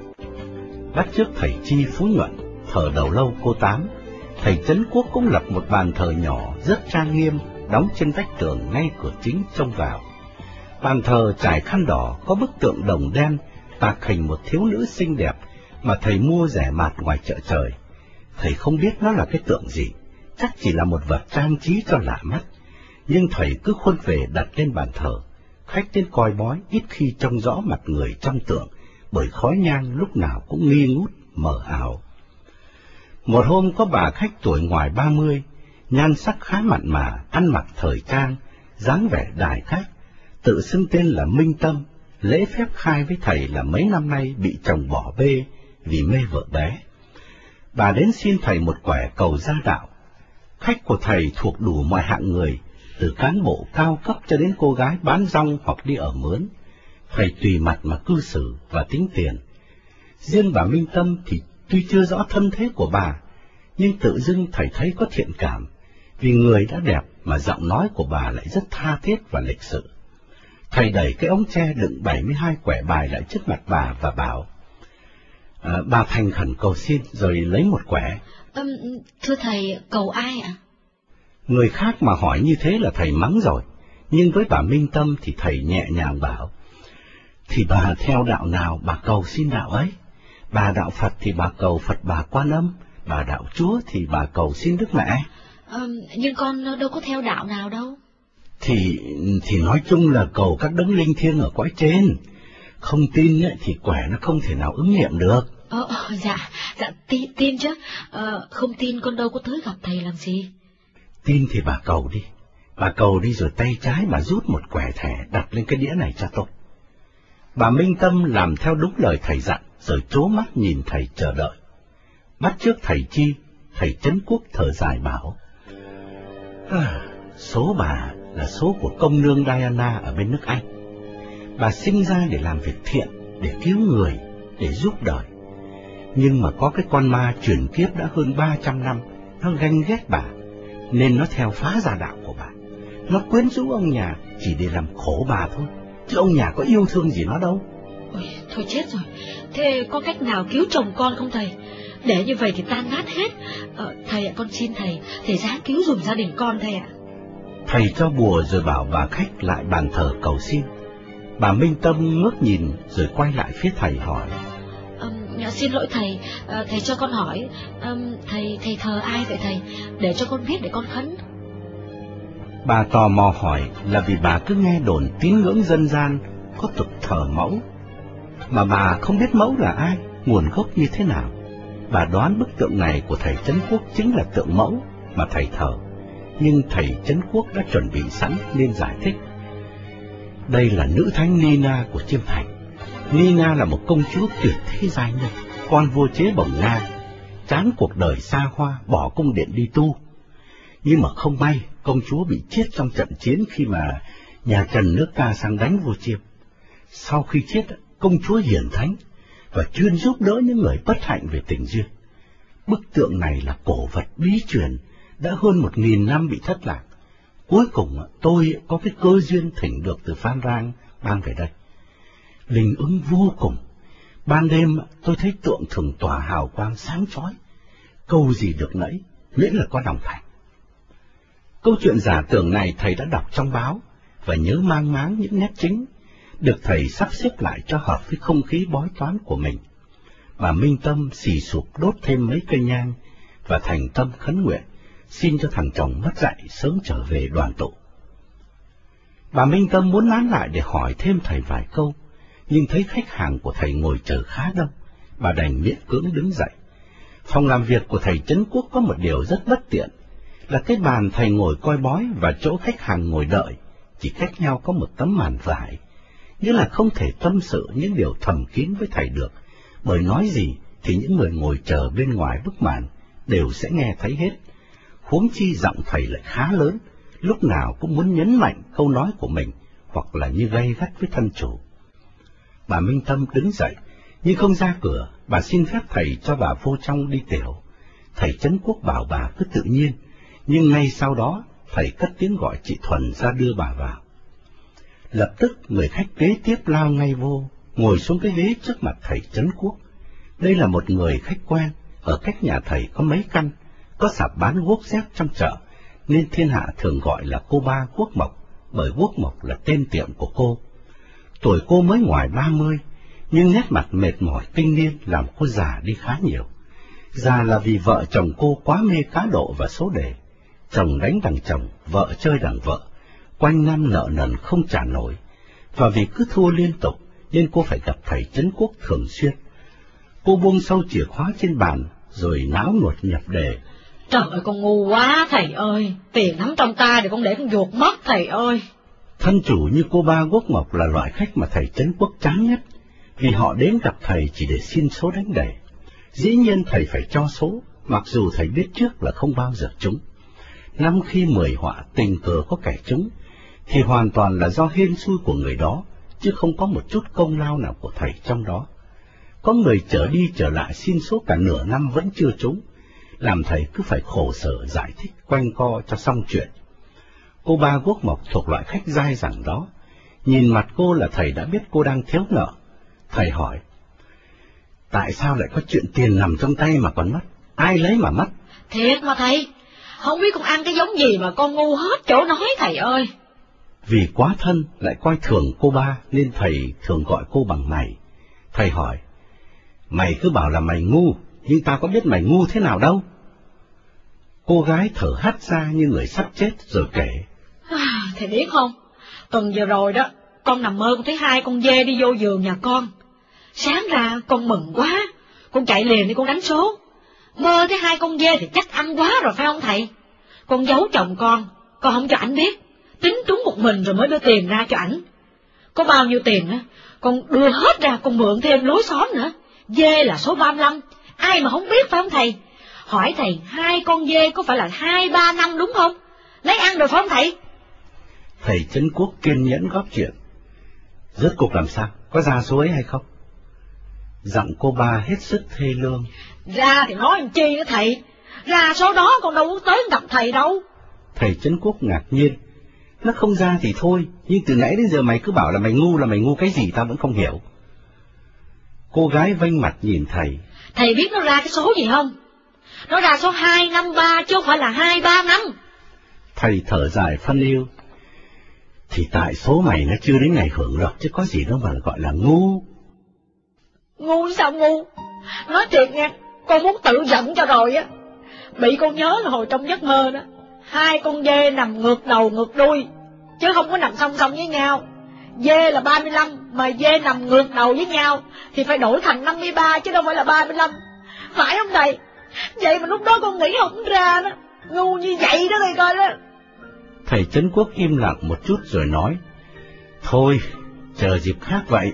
Bắt chước thầy Chi Phú Nhuận, thờ đầu lâu cô Tám, thầy Trấn Quốc cũng lập một bàn thờ nhỏ rất trang nghiêm, đóng trên vách tường ngay cửa chính trông vào. Bàn thờ trải khăn đỏ, có bức tượng đồng đen tạc hình một thiếu nữ xinh đẹp mà thầy mua rẻ mạt ngoài chợ trời. Thầy không biết nó là cái tượng gì, chắc chỉ là một vật trang trí cho lạ mắt, nhưng thầy cứ khuôn về đặt lên bàn thờ. Khách đến coi bói ít khi trông rõ mặt người trong tượng, bởi khói nhang lúc nào cũng nghi ngút, mờ ảo. Một hôm có bà khách tuổi ngoài ba mươi, nhan sắc khá mặn mà, ăn mặc thời trang, dáng vẻ đài khách, tự xưng tên là Minh Tâm, lễ phép khai với thầy là mấy năm nay bị chồng bỏ bê vì mê vợ bé. Bà đến xin thầy một quẻ cầu gia đạo. Khách của thầy thuộc đủ mọi hạng người, từ cán bộ cao cấp cho đến cô gái bán rong hoặc đi ở mướn. Thầy tùy mặt mà cư xử và tính tiền. Riêng bà Minh Tâm thì tuy chưa rõ thân thế của bà, nhưng tự dưng thầy thấy có thiện cảm, vì người đã đẹp mà giọng nói của bà lại rất tha thiết và lịch sự. Thầy đẩy cái ống tre đựng bảy mươi hai quẻ bài lại trước mặt bà và bảo, à, bà thành khẩn cầu xin rồi lấy một quẻ. Um, thưa thầy, cầu ai ạ? Người khác mà hỏi như thế là thầy mắng rồi, nhưng với bà Minh Tâm thì thầy nhẹ nhàng bảo, thì bà theo đạo nào bà cầu xin đạo ấy. Bà đạo Phật thì bà cầu Phật Bà Quan Âm, bà đạo Chúa thì bà cầu xin Đức Mẹ. Um, nhưng con đâu có theo đạo nào đâu. Thì thì nói chung là cầu các đấng linh thiêng ở cõi trên. Không tin ấy, thì quẻ nó không thể nào ứng nghiệm được. Ờ, ờ dạ, dạ tin, tin chứ. Ờ, không tin con đâu có tới gặp thầy làm gì. Tin thì bà cầu đi. Bà cầu đi rồi tay trái bà rút một quẻ thẻ đặt lên cái đĩa này cho tôi. Bà Minh Tâm làm theo đúng lời thầy dặn, rồi trố mắt nhìn thầy chờ đợi. Bắt trước thầy Chi, thầy Trấn Quốc thở dài bảo, à, số bà là số của công nương Diana ở bên nước Anh. Bà sinh ra để làm việc thiện, để cứu người, để giúp đời. Nhưng mà có cái con ma chuyển kiếp đã hơn ba trăm năm, nó ganh ghét bà, nên nó theo phá gia đạo của bà. Nó quyến rũ ông nhà chỉ để làm khổ bà thôi, chứ ông nhà có yêu thương gì nó đâu. Ôi, thôi chết rồi. Thế có cách nào cứu chồng con không thầy? Để như vậy thì tan nát hết. Ờ, thầy ạ, con xin thầy, thầy giá cứu dùm gia đình con thầy ạ. Thầy cho bùa rồi bảo bà khách lại bàn thờ cầu xin. Bà Minh Tâm ngước nhìn rồi quay lại phía thầy hỏi, um, xin lỗi thầy, uh, thầy cho con hỏi, um, thầy thầy thờ ai vậy thầy, để cho con biết để con khấn. Bà tò mò hỏi là vì bà cứ nghe đồn tín ngưỡng dân gian có tục thờ mẫu, mà bà không biết mẫu là ai, nguồn gốc như thế nào. Bà đoán bức tượng này của thầy Trấn Quốc chính là tượng mẫu mà thầy thờ, nhưng thầy Trấn Quốc đã chuẩn bị sẵn nên giải thích. Đây là nữ thánh Nina của Chiêm Thành. Nina là một công chúa tuyệt thế giai nhân, con vua chế bổng Nga, chán cuộc đời xa hoa, bỏ cung điện đi tu. Nhưng mà không may, công chúa bị chết trong trận chiến khi mà nhà Trần nước ta sang đánh vua Chiêm. Sau khi chết, công chúa hiển thánh và chuyên giúp đỡ những người bất hạnh về tình duyên. Bức tượng này là cổ vật bí truyền, đã hơn một nghìn năm bị thất lạc. Cuối cùng tôi có cái cơ duyên thỉnh được từ Phan Rang mang về đây. Linh ứng vô cùng. Ban đêm tôi thấy tượng thường tỏa hào quang sáng chói. Câu gì được nấy, miễn là có lòng thành. Câu chuyện giả tưởng này thầy đã đọc trong báo và nhớ mang máng những nét chính, được thầy sắp xếp lại cho hợp với không khí bói toán của mình. Bà Minh Tâm xì sụp đốt thêm mấy cây nhang và thành tâm khấn nguyện, xin cho thằng chồng mất dạy sớm trở về đoàn tụ. Bà Minh Tâm muốn nán lại để hỏi thêm thầy vài câu, nhưng thấy khách hàng của thầy ngồi chờ khá đông, bà đành miễn cưỡng đứng dậy. Phòng làm việc của thầy Trấn Quốc có một điều rất bất tiện, là cái bàn thầy ngồi coi bói và chỗ khách hàng ngồi đợi chỉ cách nhau có một tấm màn vải, nghĩa là không thể tâm sự những điều thầm kín với thầy được, bởi nói gì thì những người ngồi chờ bên ngoài bức màn đều sẽ nghe thấy hết. Huống chi giọng thầy lại khá lớn, lúc nào cũng muốn nhấn mạnh câu nói của mình, hoặc là như gay gắt với thân chủ. Bà Minh Tâm đứng dậy, Nhưng không ra cửa, bà xin phép thầy cho bà vô trong đi tiểu. Thầy Trấn Quốc bảo bà cứ tự nhiên, nhưng ngay sau đó thầy cất tiếng gọi chị Thuần ra đưa bà vào. Lập tức người khách kế tiếp lao ngay vô, ngồi xuống cái ghế trước mặt thầy Trấn Quốc. Đây là một người khách quen, ở cách nhà thầy có mấy căn, có sạp bán guốc dép trong chợ, nên thiên hạ thường gọi là cô Ba Guốc Mộc, bởi Guốc Mộc là tên tiệm của cô. Tuổi cô mới ngoài ba mươi, nhưng nét mặt mệt mỏi kinh niên làm cô già đi khá nhiều. Già là vì vợ chồng cô quá mê cá độ và số đề, chồng đánh đằng chồng, vợ chơi đằng vợ, quanh năm nợ nần không trả nổi, và vì cứ thua liên tục nên cô phải gặp thầy Trấn Quốc thường xuyên. Cô buông sâu chìa khóa trên bàn, rồi náo nuột nhập đề. Trời ơi, con ngu quá thầy ơi, tiền nắm trong tay thì con để con ruột mất thầy ơi. Thân chủ như cô Ba Guốc Mộc là loại khách mà thầy Trấn Quốc chán nhất, vì họ đến gặp thầy chỉ để xin số đánh đề. Dĩ nhiên thầy phải cho số, mặc dù thầy biết trước là không bao giờ trúng. Năm khi mười họa tình cờ có kẻ trúng, thì hoàn toàn là do hên xui của người đó, chứ không có một chút công lao nào của thầy trong đó. Có người trở đi trở lại xin số cả nửa năm vẫn chưa trúng, làm thầy cứ phải khổ sở giải thích quanh co cho xong chuyện. Cô Ba Guốc Mộc thuộc loại khách dai dẳng đó, nhìn mặt cô là thầy đã biết cô đang thiếu nợ. Thầy hỏi, tại sao lại có chuyện tiền nằm trong tay mà còn mất, ai lấy mà mất? Thiệt mà thầy, không biết con ăn cái giống gì mà con ngu hết chỗ nói thầy ơi. Vì quá thân lại coi thường cô Ba nên thầy thường gọi cô bằng mày. Thầy hỏi, mày cứ bảo là mày ngu, nhưng tao có biết mày ngu thế nào đâu. Cô gái thở hắt ra như người sắp chết rồi kể. À, thầy biết không, tuần vừa rồi đó, con nằm mơ con thấy hai con dê đi vô giường nhà con. Sáng ra con mừng quá, con chạy liền đi con đánh số. Mơ thấy hai con dê thì chắc ăn quá rồi phải không thầy? Con giấu chồng con, con không cho ảnh biết, tính trúng một mình rồi mới đưa tiền ra cho ảnh. Có bao nhiêu tiền á, con đưa hết ra, con mượn thêm lối xóm nữa. Dê là số ba mươi lăm, ai mà không biết phải không thầy? Hỏi thầy, hai con dê có phải là hai ba năm đúng không? Lấy ăn được phải không thầy? Thầy Trấn Quốc kiên nhẫn góp chuyện. Rốt cuộc làm sao, có ra số ấy hay không? Giọng cô Ba hết sức thê lương. Ra thì nói làm chi nữa thầy, ra số đó con đâu có tới gặp thầy đâu. Thầy Trấn Quốc ngạc nhiên. Nó không ra thì thôi, nhưng từ nãy đến giờ mày cứ bảo là mày ngu, là mày ngu cái gì tao vẫn không hiểu. Cô gái vênh mặt nhìn thầy. Thầy biết nó ra cái số gì không? Nó ra số hai năm ba chứ không phải là hai ba năm. Thầy thở dài phân yêu. Thì tại số mày nó chưa đến ngày hưởng lợi, chứ có gì đâu mà gọi là ngu. Ngu sao ngu? Nói thiệt nha, con muốn tự giận cho rồi á. Bị con nhớ là hồi trong giấc mơ đó, hai con dê nằm ngược đầu ngược đuôi, chứ không có nằm song song với nhau. Dê là ba mươi lăm, mà dê nằm ngược đầu với nhau thì phải đổi thành năm mươi ba chứ đâu phải là ba mươi lăm. Phải không thầy? Vậy mà lúc đó con nghĩ không ra đó. Ngu như vậy đó thầy coi đó. Thầy Trấn Quốc im lặng một chút rồi nói, thôi, chờ dịp khác vậy.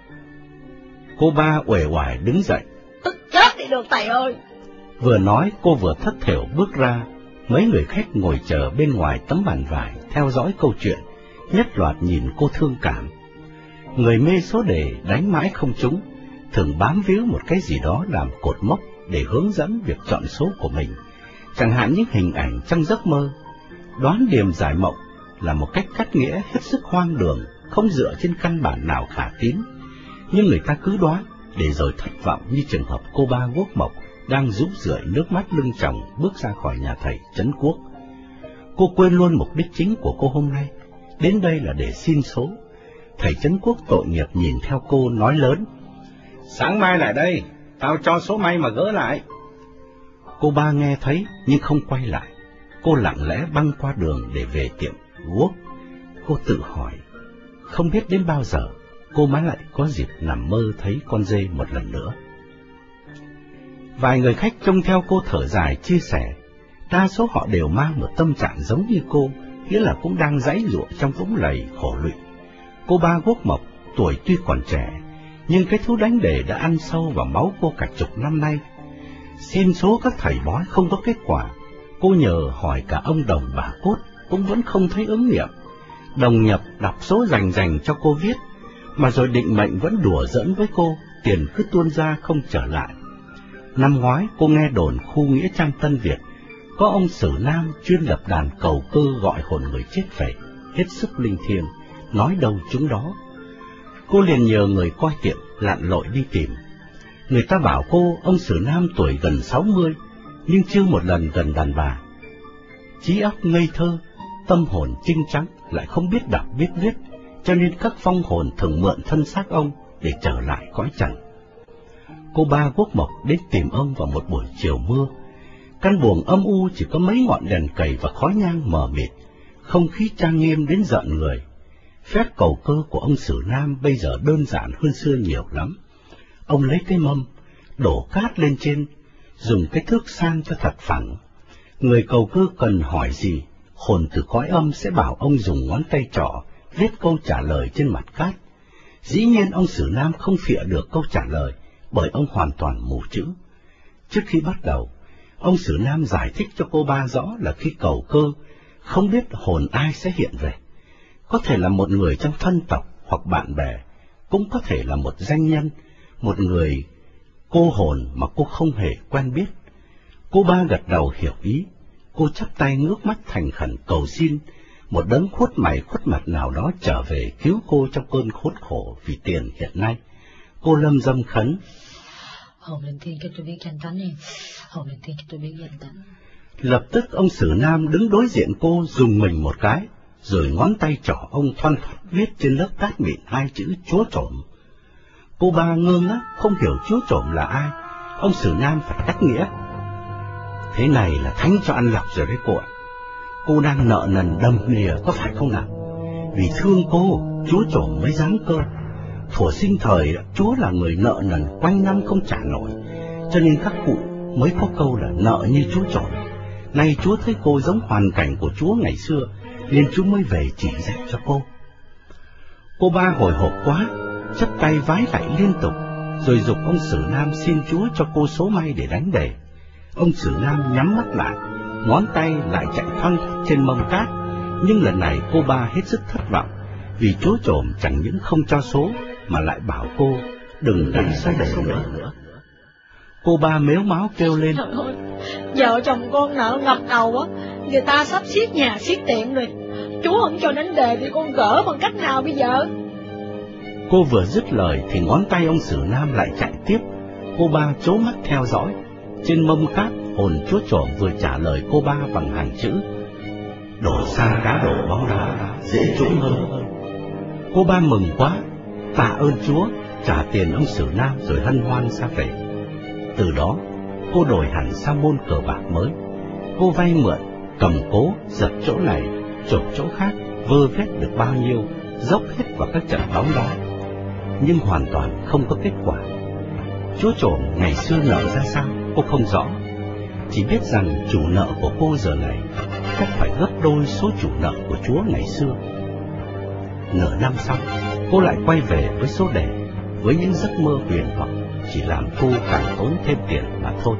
Cô Ba uể oải đứng dậy. Tức chết đi được thầy ơi. Vừa nói cô vừa thất thểu bước ra. Mấy người khách ngồi chờ bên ngoài tấm bàn vải theo dõi câu chuyện, nhất loạt nhìn cô thương cảm. Người mê số đề đánh mãi không trúng, thường bám víu một cái gì đó làm cột mốc để hướng dẫn việc chọn số của mình, chẳng hạn những hình ảnh trong giấc mơ. Đoán điềm giải mộng là một cách cắt nghĩa hết sức hoang đường, không dựa trên căn bản nào khả tín, nhưng người ta cứ đoán để rồi thất vọng, như trường hợp cô Ba Guốc Mộc đang rũ rượi nước mắt lưng tròng bước ra khỏi nhà thầy Trấn Quốc. Cô quên luôn mục đích chính của cô hôm nay, đến đây là để xin số. Thầy Trấn Quốc tội nghiệp nhìn theo cô nói lớn, sáng mai lại đây, tao cho số may mà gỡ lại. Cô Ba nghe thấy nhưng không quay lại. Cô lặng lẽ băng qua đường để về tiệm guốc. Cô tự hỏi, không biết đến bao giờ cô mới lại có dịp nằm mơ thấy con dê một lần nữa. Vài người khách trông theo cô thở dài chia sẻ, đa số họ đều mang một tâm trạng giống như cô, nghĩa là cũng đang giãy giụa trong vũng lầy khổ lụy. Cô Ba Guốc Mộc tuổi tuy còn trẻ, nhưng cái thú đánh đề đã ăn sâu vào máu cô cả chục năm nay. Xin số các thầy bói không có kết quả, cô nhờ hỏi cả ông Đồng bà Cốt cũng vẫn không thấy ứng nghiệm. Đồng nhập đọc số rành rành cho cô viết, mà rồi định mệnh vẫn đùa giỡn với cô, tiền cứ tuôn ra không trở lại. Năm ngoái cô nghe đồn khu nghĩa trang Tân Việt có ông Sử Nam chuyên lập đàn cầu cơ gọi hồn người chết về, hết sức linh thiêng, nói đâu chúng đó. Cô liền nhờ người coi tiệm lặn lội đi tìm. Người ta bảo cô ông Sử Nam tuổi gần sáu mươi, nhưng chưa một lần gần đàn bà. Trí óc ngây thơ, tâm hồn trinh trắng, lại không biết đọc biết viết, cho nên các phong hồn thường mượn thân xác ông để trở lại cõi trần. Cô ba Quốc Mộc đến tìm ông vào một buổi chiều mưa. Căn buồng âm u chỉ có mấy ngọn đèn cầy và khói nhang mờ mịt, không khí trang nghiêm đến giận người. Phép cầu cơ của ông Sử Nam bây giờ đơn giản hơn xưa nhiều lắm. Ông lấy cái mâm, đổ cát lên trên, dùng cái thước san cho thật phẳng. Người cầu cơ cần hỏi gì, hồn từ cõi âm sẽ bảo ông dùng ngón tay trỏ viết câu trả lời trên mặt cát. Dĩ nhiên ông Sử Nam không phịa được câu trả lời, bởi ông hoàn toàn mù chữ. Trước khi bắt đầu, ông Sử Nam giải thích cho cô ba rõ là khi cầu cơ, không biết hồn ai sẽ hiện về. Có thể là một người trong thân tộc hoặc bạn bè, cũng có thể là một danh nhân, một người cô hồn mà cô không hề quen biết. Cô ba gật đầu hiểu ý, cô chắp tay ngước mắt thành khẩn cầu xin một đấng khuất mày khuất mặt nào đó trở về cứu cô trong cơn khốn khổ vì tiền hiện nay. Cô lâm dâm khấn: Hồn linh thiêng cho tôi biết danh tánh em, hồn linh thiêng cho tôi biết danh tánh. Lập tức ông Sử Nam đứng đối diện cô dùng mình một cái, rồi ngón tay trỏ ông thoăn thoắt viết trên lớp cát mịn hai chữ chúa trộm. Cô ba ngơ ngác không hiểu chúa trộm là ai. Ông Sử Nam phải cắt nghĩa: Thế này là thánh cho ăn lọc rồi đấy cô ạ. Cô đang nợ nần đầm nìa có phải không nào? Vì thương cô, chúa trộm mới giáng cơ. Thuở sinh thời, chúa là người nợ nần quanh năm không trả nổi, cho nên các cụ mới có câu là nợ như chúa trộm. Nay chúa thấy cô giống hoàn cảnh của chúa ngày xưa, nên chúa mới về chỉ dạy cho cô. Cô ba hồi hộp quá, chắp tay vái lại liên tục, rồi giục ông Sử Nam xin chúa cho cô số may để đánh đề. Ông Sử Nam nhắm mắt lại, ngón tay lại chạy thoăn thoắt trên mâm cát, nhưng lần này cô ba hết sức thất vọng, vì chúa trộm chẳng những không cho số, mà lại bảo cô đừng đánh xoay đề nữa. Cô ba mếu máo kêu lên: Trời ơi, vợ chồng con nợ ngập đầu á, người ta sắp xiết nhà xiết tiệm rồi, chúa không cho đánh đề thì con gỡ bằng cách nào bây giờ? Cô vừa dứt lời thì ngón tay ông Sử Nam lại chạy tiếp. Cô ba trố mắt theo dõi. Trên mâm cát, hồn chúa trộm vừa trả lời cô ba bằng hàng chữ: Đổ sang cá đổ bóng đá, dễ trũng hơn. Cô ba mừng quá, tạ ơn chúa, trả tiền ông Sử Nam rồi hân hoan ra về. Từ đó, cô đổi hẳn sang môn cờ bạc mới. Cô vay mượn, cầm cố, giật chỗ này, chộp chỗ khác, vơ vét được bao nhiêu, dốc hết vào các trận bóng đá. Nhưng hoàn toàn không có kết quả. Chúa trộm ngày xưa nợ ra sao, cô không rõ. Chỉ biết rằng chủ nợ của cô giờ này chắc phải gấp đôi số chủ nợ của chúa ngày xưa. Nửa năm sau, cô lại quay về với số đề, với những giấc mơ huyền hoặc chỉ làm cô càng tốn thêm tiền mà thôi.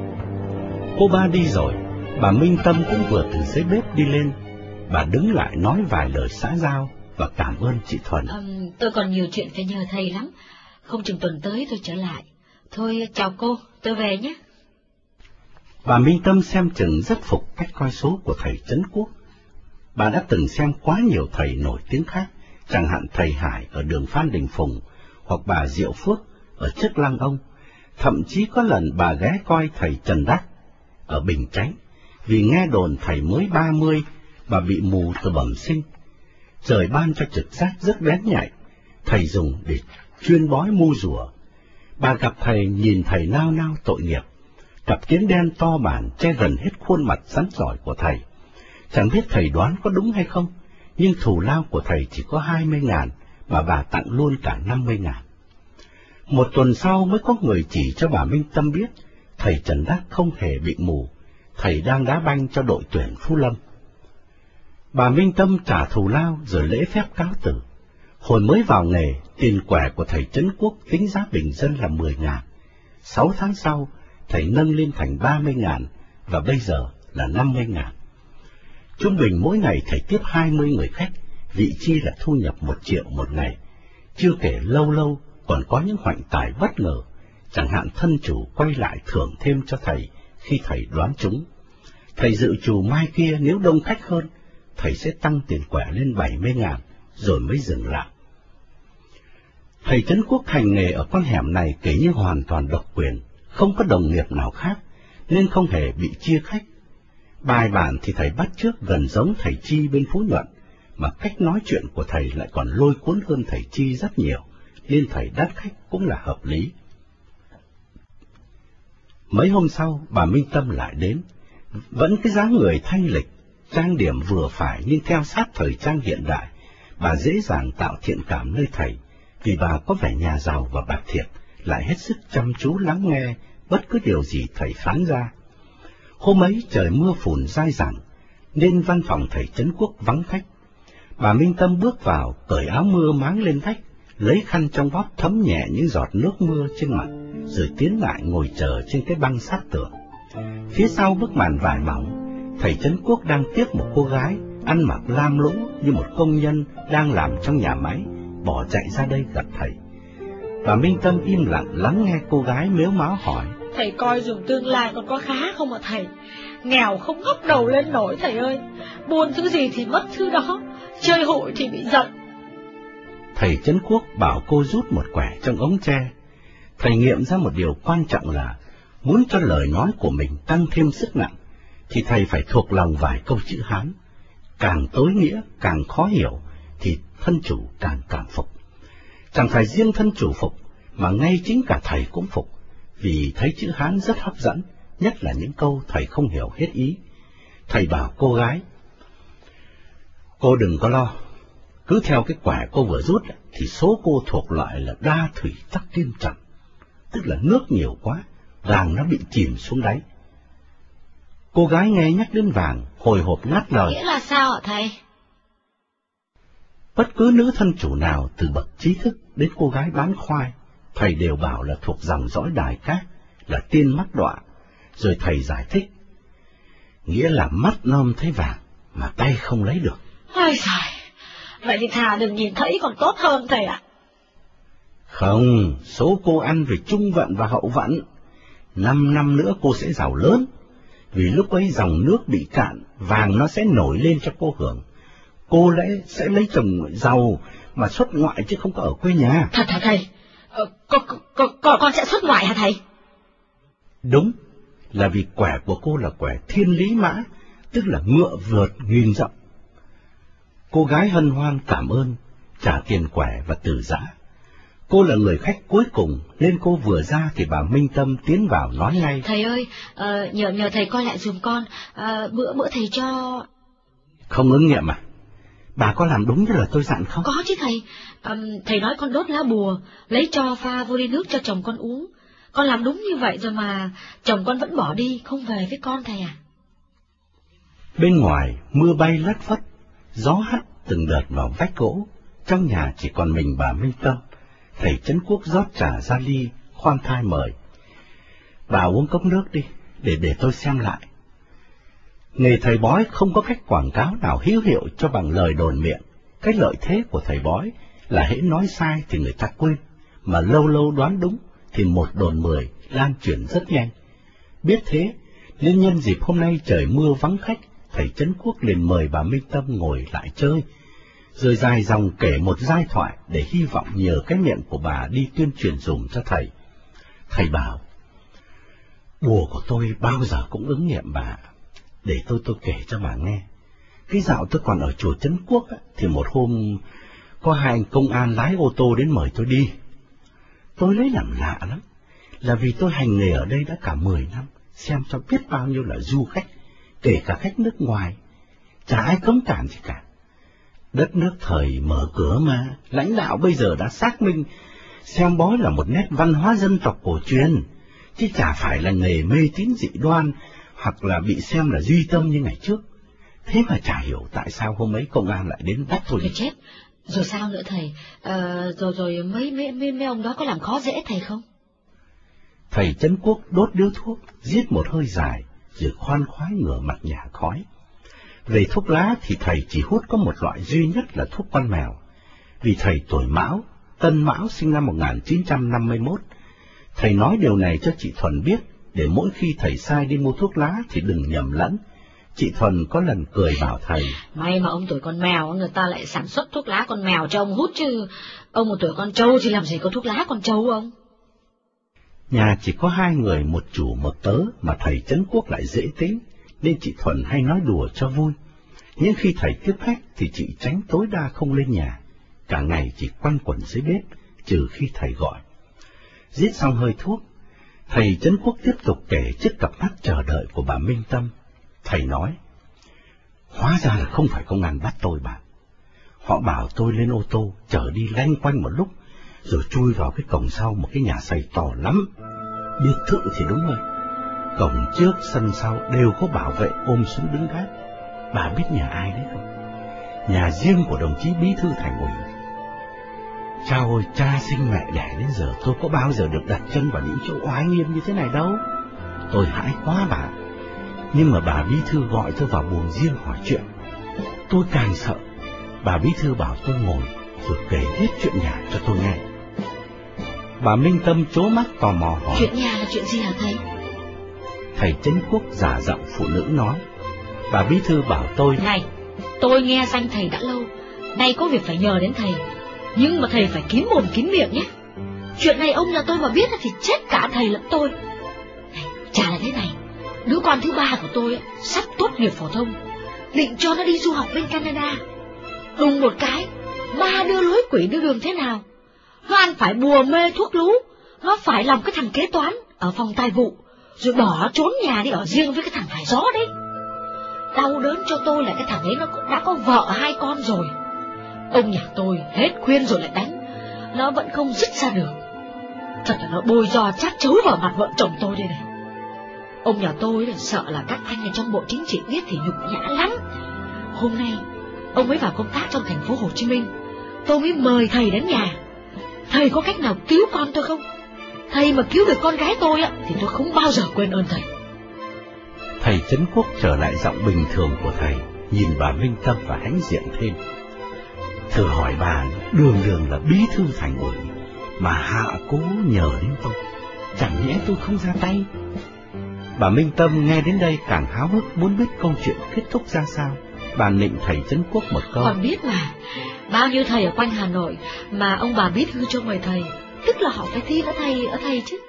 Cô ba đi rồi, bà Minh Tâm cũng vừa từ dưới bếp đi lên. Bà đứng lại nói vài lời xã giao và cảm ơn chị Thuần. À, tôi còn nhiều chuyện phải nhờ thầy lắm, không chừng tuần tới tôi trở lại. Thôi chào cô, tôi về nhé. Bà Minh Tâm xem chừng rất phục cách coi số của thầy Trấn Quốc. Bà đã từng xem quá nhiều thầy nổi tiếng khác, chẳng hạn thầy Hải ở đường Phan Đình Phùng, hoặc bà Diệu Phước ở Chất Lăng Ông. Thậm chí có lần bà ghé coi thầy Trần Đắc ở Bình Chánh, vì nghe đồn thầy mới ba mươi, bà bị mù từ bẩm sinh. Trời ban cho trực giác rất bén nhạy, thầy dùng để chuyên bói mu rùa. Bà gặp thầy, nhìn thầy nao nao tội nghiệp, cặp kiến đen to bản che gần hết khuôn mặt rắn rỏi của thầy. Chẳng biết thầy đoán có đúng hay không, nhưng thù lao của thầy chỉ có hai mươi ngàn, mà bà tặng luôn cả năm mươi ngàn. Một tuần sau mới có người chỉ cho bà Minh Tâm biết, thầy Trần Đắc không hề bị mù, thầy đang đá banh cho đội tuyển Phú Lâm. Bà Minh Tâm trả thù lao rồi lễ phép cáo từ. Hồi mới vào nghề, tiền quẻ của thầy Trấn Quốc tính giá bình dân là mười ngàn. Sáu tháng sau, thầy nâng lên thành ba mươi ngàn, và bây giờ là năm mươi ngàn. Trung bình mỗi ngày thầy tiếp hai mươi người khách, vị chi là thu nhập một triệu một ngày. Chưa kể lâu lâu còn có những hoạnh tài bất ngờ, chẳng hạn thân chủ quay lại thưởng thêm cho thầy khi thầy đoán trúng. Thầy dự trù mai kia nếu đông khách hơn, thầy sẽ tăng tiền quẻ lên bảy mươi ngàn, rồi mới dừng lại. Thầy Trấn Quốc hành nghề ở con hẻm này kể như hoàn toàn độc quyền, không có đồng nghiệp nào khác, nên không hề bị chia khách. Bài bản thì thầy bắt chước gần giống thầy Chi bên Phú Nhuận, mà cách nói chuyện của thầy lại còn lôi cuốn hơn thầy Chi rất nhiều, nên thầy đắt khách cũng là hợp lý. Mấy hôm sau, bà Minh Tâm lại đến, vẫn cái dáng người thanh lịch, trang điểm vừa phải nhưng theo sát thời trang hiện đại. Bà dễ dàng tạo thiện cảm nơi thầy, vì bà có vẻ nhà giàu và bạc thiệt, lại hết sức chăm chú lắng nghe bất cứ điều gì thầy phán ra. Hôm ấy trời mưa phùn dai dẳng, nên văn phòng thầy Trấn Quốc vắng khách. Bà Minh Tâm bước vào, cởi áo mưa máng lên vách, lấy khăn trong vót thấm nhẹ những giọt nước mưa trên mặt, rồi tiến lại ngồi chờ trên cái băng sát tường. Phía sau bức màn vải mỏng, thầy Trấn Quốc đang tiếp một cô gái ăn mặc lam lũ như một công nhân đang làm trong nhà máy, bỏ chạy ra đây gặp thầy. Bà Minh Tâm im lặng lắng nghe cô gái mếu máo hỏi: Thầy coi dùm tương lai còn có khá không ạ thầy? Nghèo không ngóc đầu lên nổi thầy ơi, buôn thứ gì thì mất thứ đó, chơi hụi thì bị giận. Thầy Trấn Quốc bảo cô rút một quẻ trong ống tre. Thầy nghiệm ra một điều quan trọng là muốn cho lời nói của mình tăng thêm sức nặng, thì thầy phải thuộc lòng vài câu chữ Hán. Càng tối nghĩa, càng khó hiểu, thì thân chủ càng cảm phục. Chẳng phải riêng thân chủ phục, mà ngay chính cả thầy cũng phục, vì thấy chữ Hán rất hấp dẫn, nhất là những câu thầy không hiểu hết ý. Thầy bảo cô gái: cô đừng có lo, cứ theo cái quẻ cô vừa rút, thì số cô thuộc loại là đa thủy tắc kim trầm, tức là nước nhiều quá, vàng nó bị chìm xuống đáy. Cô gái nghe nhắc đến vàng, hồi hộp ngắt lời: nghĩa là sao hả thầy? Bất cứ nữ thân chủ nào từ bậc trí thức đến cô gái bán khoai, thầy đều bảo là thuộc dòng dõi Đài Cát, là tiên mắt đọa. Rồi thầy giải thích: nghĩa là mắt non thấy vàng, mà tay không lấy được. Ôi giời, vậy thì thà đừng nhìn thấy còn tốt hơn thầy ạ. Không, số cô ăn về trung vận và hậu vận. Năm năm nữa cô sẽ giàu lớn, vì lúc ấy dòng nước bị cạn, vàng nó sẽ nổi lên cho cô hưởng. Cô lẽ sẽ lấy chồng giàu mà xuất ngoại chứ không có ở quê nhà. Thật hả thầy? Ờ, con, con, con, con sẽ xuất ngoại hả thầy? Đúng, là vì quẻ của cô là quẻ thiên lý mã, tức là ngựa vượt nghìn dặm. Cô gái hân hoan cảm ơn, trả tiền quẻ và từ giã. Cô là người khách cuối cùng, nên cô vừa ra thì bà Minh Tâm tiến vào nói ngay: Thầy ơi, uh, nhờ nhờ thầy coi lại giùm con, uh, bữa bữa thầy cho... Không ứng nghiệm à? Bà có làm đúng như lời tôi dặn không? Có chứ thầy, um, thầy nói con đốt lá bùa, lấy cho pha vô ly nước cho chồng con uống. Con làm đúng như vậy rồi mà chồng con vẫn bỏ đi, không về với con thầy à. Bên ngoài, mưa bay lất phất, gió hắt từng đợt vào vách gỗ. Trong nhà chỉ còn mình bà Minh Tâm. Thầy Trấn Quốc rót trà ra ly, khoan thai mời: bà uống cốc nước đi, để để tôi xem lại. Nghề thầy bói không có cách quảng cáo nào hữu hiệu cho bằng lời đồn miệng. Cái lợi thế của thầy bói là hễ nói sai thì người ta quên, mà lâu lâu đoán đúng thì một đồn mười lan truyền rất nhanh. Biết thế, nên nhân dịp hôm nay trời mưa vắng khách, thầy Trấn Quốc liền mời bà Minh Tâm ngồi lại chơi, rồi dài dòng kể một giai thoại để hy vọng nhờ cái miệng của bà đi tuyên truyền dùm cho thầy. Thầy bảo: bùa của tôi bao giờ cũng ứng nghiệm bà. Để tôi tôi kể cho bà nghe. Cái dạo tôi còn ở chùa Trấn Quốc á, thì một hôm có hai anh công an lái ô tô đến mời tôi đi. Tôi lấy làm lạ lắm, là vì tôi hành nghề ở đây đã cả mười năm, xem cho biết bao nhiêu là du khách, kể cả khách nước ngoài, chả ai cấm cản gì cả. Đất nước thời mở cửa mà, lãnh đạo bây giờ đã xác minh xem bói là một nét văn hóa dân tộc cổ truyền, chứ chả phải là nghề mê tín dị đoan hoặc là bị xem là duy tâm như ngày trước. Thế mà chả hiểu tại sao hôm ấy công an lại đến bắt tôi. Thôi chết, rồi sao nữa thầy? À, rồi rồi mấy, mấy mấy mấy ông đó có làm khó dễ thầy không? Thầy Trấn Quốc đốt điếu thuốc, giết một hơi dài, rồi khoan khoái ngửa mặt nhả khói. Về thuốc lá thì thầy chỉ hút có một loại duy nhất là thuốc con mèo, vì thầy tuổi Mão, Tân Mão sinh năm một nghìn chín trăm năm mươi mốt. Thầy nói điều này cho chị Thuần biết, để mỗi khi thầy sai đi mua thuốc lá thì đừng nhầm lẫn. Chị Thuần có lần cười bảo thầy: May mà ông tuổi con mèo, người ta lại sản xuất thuốc lá con mèo cho ông hút, chứ ông một tuổi con trâu thì làm gì có thuốc lá con trâu ông. Nhà chỉ có hai người, một chủ một tớ, mà thầy Trấn Quốc lại dễ tính, nên chị Thuần hay nói đùa cho vui. Nhưng khi thầy tiếp khách thì chị tránh tối đa không lên nhà, cả ngày chỉ quanh quẩn dưới bếp, trừ khi thầy gọi. Giết xong hơi thuốc, thầy Trấn Quốc tiếp tục kể trước cặp mắt chờ đợi của bà Minh Tâm. Thầy nói: Hóa ra là không phải công an bắt tôi bà. Họ bảo tôi lên ô tô chở đi lanh quanh một lúc, rồi chui vào cái cổng sau một cái nhà xây to lắm. Biệt thự thì đúng rồi, cổng trước sân sau đều có bảo vệ ôm súng đứng gác. Bà biết nhà ai đấy không? Nhà riêng của đồng chí bí thư thành ủy. Chao ôi, cha sinh mẹ đẻ đến giờ tôi có bao giờ được đặt chân vào những chỗ oái nghiêm như thế này đâu. Tôi hãi quá bà. Nhưng mà bà bí thư gọi tôi vào buồng riêng hỏi chuyện, tôi càng sợ. Bà bí thư bảo tôi ngồi rồi kể hết chuyện nhà cho tôi nghe. Bà Minh Tâm trố mắt tò mò hỏi: Chuyện nhà là chuyện gì hả thầy? Thầy Trấn Quốc giả giọng phụ nữ nói. Bà bí thư bảo tôi: Này, tôi nghe danh thầy đã lâu, nay có việc phải nhờ đến thầy, nhưng mà thầy phải kín mồm kín miệng nhé. Chuyện này ông nhà tôi mà biết thì chết cả thầy lẫn tôi. Này, chả là thế này, đứa con thứ ba của tôi sắp tốt nghiệp phổ thông, định cho nó đi du học bên Canada. Đùng một cái, ba đưa lối quỷ đưa đường thế nào, nó ăn phải bùa mê thuốc lú, nó phải làm cái thằng kế toán ở phòng tài vụ, rồi bỏ trốn nhà đi ở riêng với cái thằng phải gió đấy. Đau đớn cho tôi là cái thằng ấy nó đã có vợ hai con rồi. Ông nhà tôi hết khuyên rồi lại đánh, nó vẫn không dứt ra được. Thật là nó bôi giò chát chấu vào mặt vợ chồng tôi đây này. Ông nhà tôi là sợ là các anh ở trong bộ chính trị biết thì nhục nhã lắm. Hôm nay ông mới vào công tác trong thành phố Hồ Chí Minh, tôi mới mời thầy đến nhà. Thầy có cách nào cứu con tôi không? Thầy mà cứu được con gái tôi á thì tôi không bao giờ quên ơn thầy. Thầy Trấn Quốc trở lại giọng bình thường của thầy, nhìn bà Minh Tâm và hãnh diện thêm: Thử hỏi bà, đường đường là bí thư thành ủy mà hạ cố nhờ đến tôi, chẳng nhẽ tôi không ra tay? Bà Minh Tâm nghe đến đây càng háo hức muốn biết câu chuyện kết thúc ra sao. Bà nịnh thầy Trấn Quốc một câu: Còn biết mà, bao nhiêu thầy ở quanh Hà Nội mà ông bà bí thư cho mời thầy, tức là họ phải thi ở thầy ở thầy chứ.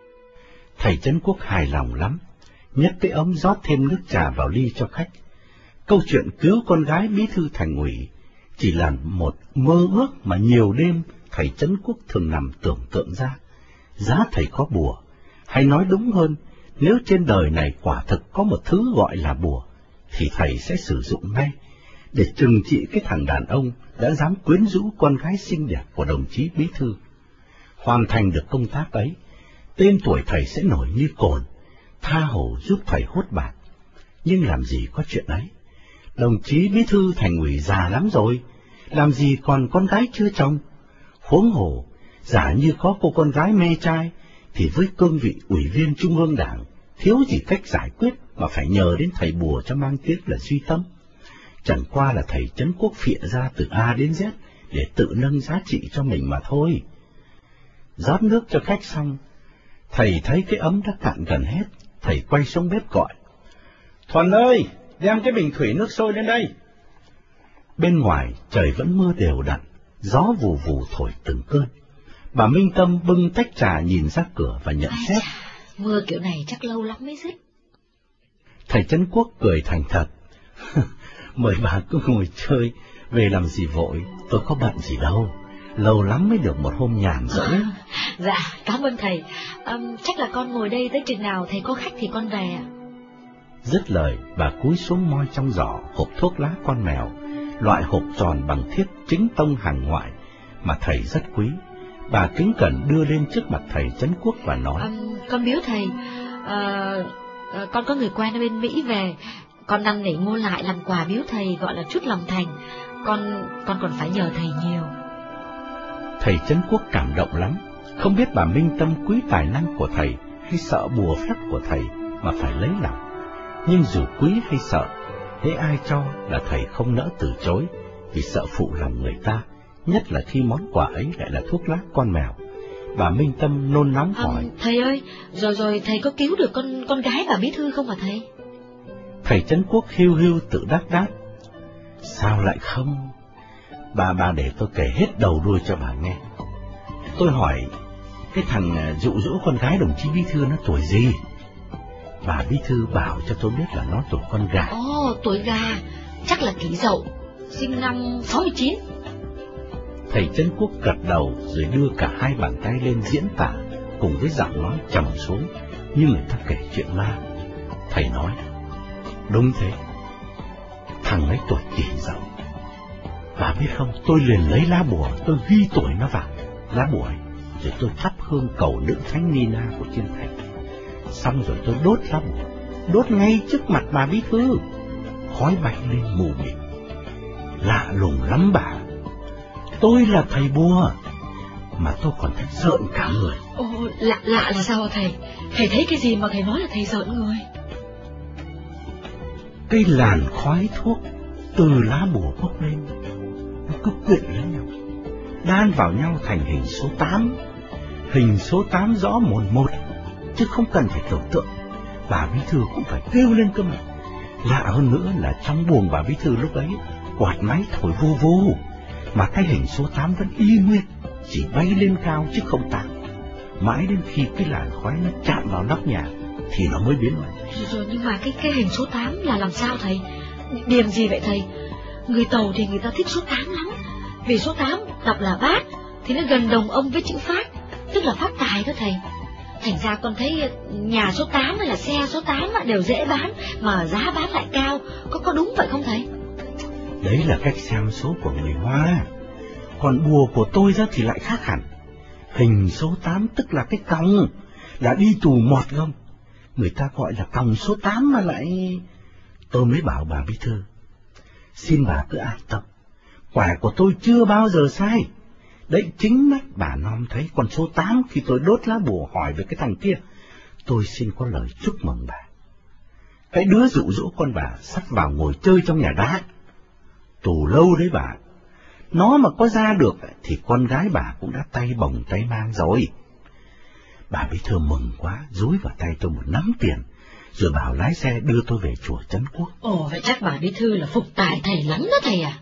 Thầy Trấn Quốc hài lòng lắm, nhấc cái ống rót thêm nước trà vào ly cho khách. Câu chuyện cứu con gái bí thư thành ủy chỉ là một mơ ước mà nhiều đêm thầy Trấn Quốc thường nằm tưởng tượng ra. Giá thầy có bùa, hay nói đúng hơn, nếu trên đời này quả thực có một thứ gọi là bùa, thì thầy sẽ sử dụng ngay để trừng trị cái thằng đàn ông đã dám quyến rũ con gái xinh đẹp của đồng chí bí thư. Hoàn thành được công tác ấy, tên tuổi thầy sẽ nổi như cồn, tha hồ giúp thầy hốt bạc. Nhưng làm gì có chuyện ấy, đồng chí bí thư thành ủy già lắm rồi, làm gì còn con gái chưa chồng. Huống hồ, giả như có cô con gái mê trai, thì với cương vị ủy viên Trung ương Đảng, thiếu gì cách giải quyết mà phải nhờ đến thầy bùa cho mang tiếng là duy tâm. Chẳng qua là thầy Trấn Quốc phịa ra từ A đến Z để tự nâng giá trị cho mình mà thôi. Rót nước cho khách xong, thầy thấy cái ấm đã cạn gần hết, thầy quay xuống bếp gọi: Thuần ơi, đem cái bình thủy nước sôi lên đây. Bên ngoài trời vẫn mưa đều đặn, gió vù vù thổi từng cơn. Bà Minh Tâm bưng tách trà nhìn ra cửa và nhận xét: Mưa kiểu này chắc lâu lắm mới dứt. Thầy Trấn Quốc cười thành thật: Mời bà cứ ngồi chơi, về làm gì vội, tôi có bận gì đâu, lâu lắm mới được một hôm nhàn rỗi. À, dạ, cảm ơn thầy. À, chắc là con ngồi đây tới chừng nào thầy có khách thì con về ạ. Dứt lời, bà cúi xuống moi trong giỏ hộp thuốc lá con mèo, loại hộp tròn bằng thiếc chính tông hàng ngoại mà thầy rất quý. Bà kính cẩn đưa lên trước mặt thầy Trấn Quốc và nói: à, Con biếu thầy, à, à, con có người quen ở bên Mỹ về, con năn nỉ mua lại làm quà biếu thầy, gọi là chút lòng thành. Con con còn phải nhờ thầy nhiều. Thầy Trấn Quốc cảm động lắm, không biết bà Minh Tâm quý tài năng của thầy hay sợ bùa phép của thầy mà phải lấy lòng. Nhưng dù quý hay sợ, thế ai cho là thầy không nỡ từ chối, vì sợ phụ lòng người ta, nhất là khi món quà ấy lại là thuốc lát con mèo. Bà Minh Tâm nôn nóng hỏi: à, Thầy ơi, rồi rồi thầy có cứu được con con gái bà bí thư không hả thầy? Thầy Trấn Quốc hiu hiu tự đáp đáp: Sao lại không? Bà bà để tôi kể hết đầu đuôi cho bà nghe. Tôi hỏi: Cái thằng dụ dỗ con gái đồng chí bí thư nó tuổi gì? Bà bí thư bảo cho tôi biết là nó tuổi con gà. Ồ, oh, tuổi gà, chắc là Kỷ Dậu, sinh năm sáu mươi chín. Thầy Trấn Quốc gật đầu rồi đưa cả hai bàn tay lên diễn tả cùng với giọng nói trầm xuống như người ta kể chuyện ma. Thầy nói: Đúng thế, thằng ấy tuổi Kỷ Dậu. Bà biết không, tôi liền lấy lá bùa, tôi ghi tuổi nó vào lá bùa ấy, rồi tôi thắp hương cầu nữ thánh Nina của Thiên Thành. Xong rồi tôi đốt lá bùa, đốt ngay trước mặt bà bí thư. Khói bay lên mù mịt. Lạ lùng lắm bà. Tôi là thầy bùa, mà tôi còn thấy rợn cả người. Ồ, lạ lạ là sao thầy? Thầy thấy cái gì mà thầy nói là thầy rợn người? Cái làn khói thuốc từ lá bùa bốc lên, nó cứ quyện lấy nhau, đan vào nhau thành hình số tám. Hình số tám rõ mồn một, chứ không cần phải tưởng tượng. Bà bí thư cũng phải kêu lên cơ mà. Lạ hơn nữa là trong buồng bà bí thư lúc ấy quạt máy thổi vô vô, mà cái hình số tám vẫn y nguyên, chỉ bay lên cao chứ không tăng. Mãi đến khi cái làn khói nó chạm vào nóc nhà thì nó mới biến mất. Rồi nhưng mà cái cái hình số tám là làm sao thầy? Điềm gì vậy thầy? Người Tàu thì người ta thích số tám lắm, vì số tám đọc là bát thì nó gần đồng âm với chữ phát, tức là phát tài đó thầy. Thành ra con thấy nhà số tám hay là xe số tám đều dễ bán, mà giá bán lại cao. Có có đúng vậy không thầy? Đấy là cách xem số của người Hoa. Còn bùa của tôi ra thì lại khác hẳn. Hình số tám tức là cái còng, là đi tù mọt không? Người ta gọi là còng số tám mà lại... Tôi mới bảo bà bí thư: Xin bà cứ an tâm, quả của tôi chưa bao giờ sai. Đấy, chính mắt bà nom thấy con số tám khi tôi đốt lá bùa hỏi về cái thằng kia. Tôi xin có lời chúc mừng bà. Cái đứa dụ dỗ con bà sắp vào ngồi chơi trong nhà đá. Tù lâu đấy bà. Nó mà có ra được thì con gái bà cũng đã tay bồng tay mang rồi. Bà bí thư mừng quá, dúi vào tay tôi một nắm tiền, rồi bảo lái xe đưa tôi về chùa Trấn Quốc. Ồ, vậy chắc bà bí thư là phục tài thầy lắm đó thầy à?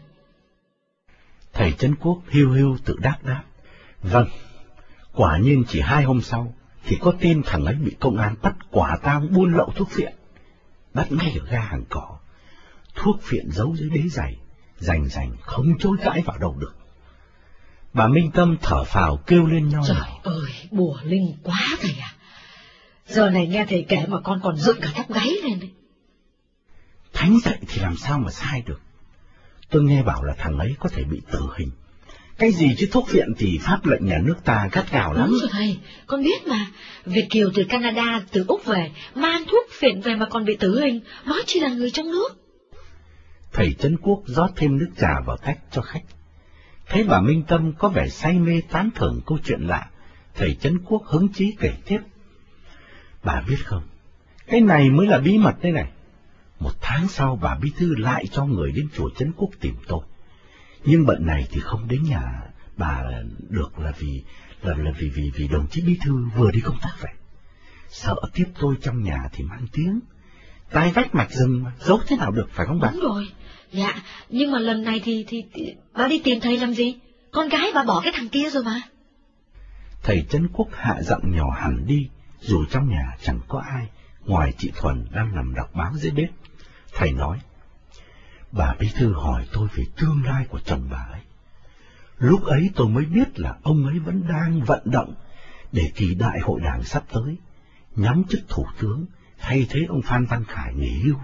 Thầy Trấn Quốc hiu hiu tự đáp đáp: Vâng. Quả nhiên chỉ hai hôm sau thì có tin thằng ấy bị công an bắt quả tang buôn lậu thuốc phiện. Bắt ngay ở ga Hàng Cỏ. Thuốc phiện giấu dưới đế giày, rành rành không chối cãi vào đâu được. Bà Minh Tâm thở phào kêu lên nhau: Trời ơi, bùa linh quá thầy à. Giờ này nghe thầy kể mà con còn dựng cả tóc gáy lên đấy. Thánh dạy thì làm sao mà sai được. Tôi nghe bảo là thằng ấy có thể bị tử hình. Cái gì chứ thuốc phiện thì pháp lệnh nhà nước ta gắt gao lắm. Đúng rồi thầy, con biết mà. Việt kiều từ Canada, từ Úc về, mang thuốc phiện về mà còn bị tử hình, nói chỉ là người trong nước. Thầy Trấn Quốc rót thêm nước trà vào tách cho khách. Thấy bà Minh Tâm có vẻ say mê tán thưởng câu chuyện lạ, thầy Trấn Quốc hứng chí kể tiếp: Bà biết không, cái này mới là bí mật đây này. Một tháng sau bà bí thư lại cho người đến chùa Trấn Quốc tìm tôi. Nhưng bận này thì không đến nhà bà được là vì là, là vì vì vì đồng chí bí thư vừa đi công tác về. Sợ tiếp tôi trong nhà thì mang tiếng. Tai vách mạch rừng mà, giấu thế nào được, phải không bà? Đúng rồi. Dạ, nhưng mà lần này thì, thì, thì bà đi tìm thầy làm gì? Con gái bà bỏ cái thằng kia rồi mà. Thầy Trấn Quốc hạ giọng nhỏ hẳn đi, dù trong nhà chẳng có ai ngoài chị Thuần đang nằm đọc báo dưới bếp. Thầy nói: Bà bí thư hỏi tôi về tương lai của chồng bà ấy. Lúc ấy tôi mới biết là ông ấy vẫn đang vận động để kỳ đại hội đảng sắp tới nhắm chức thủ tướng thay thế ông Phan Văn Khải nghỉ hưu.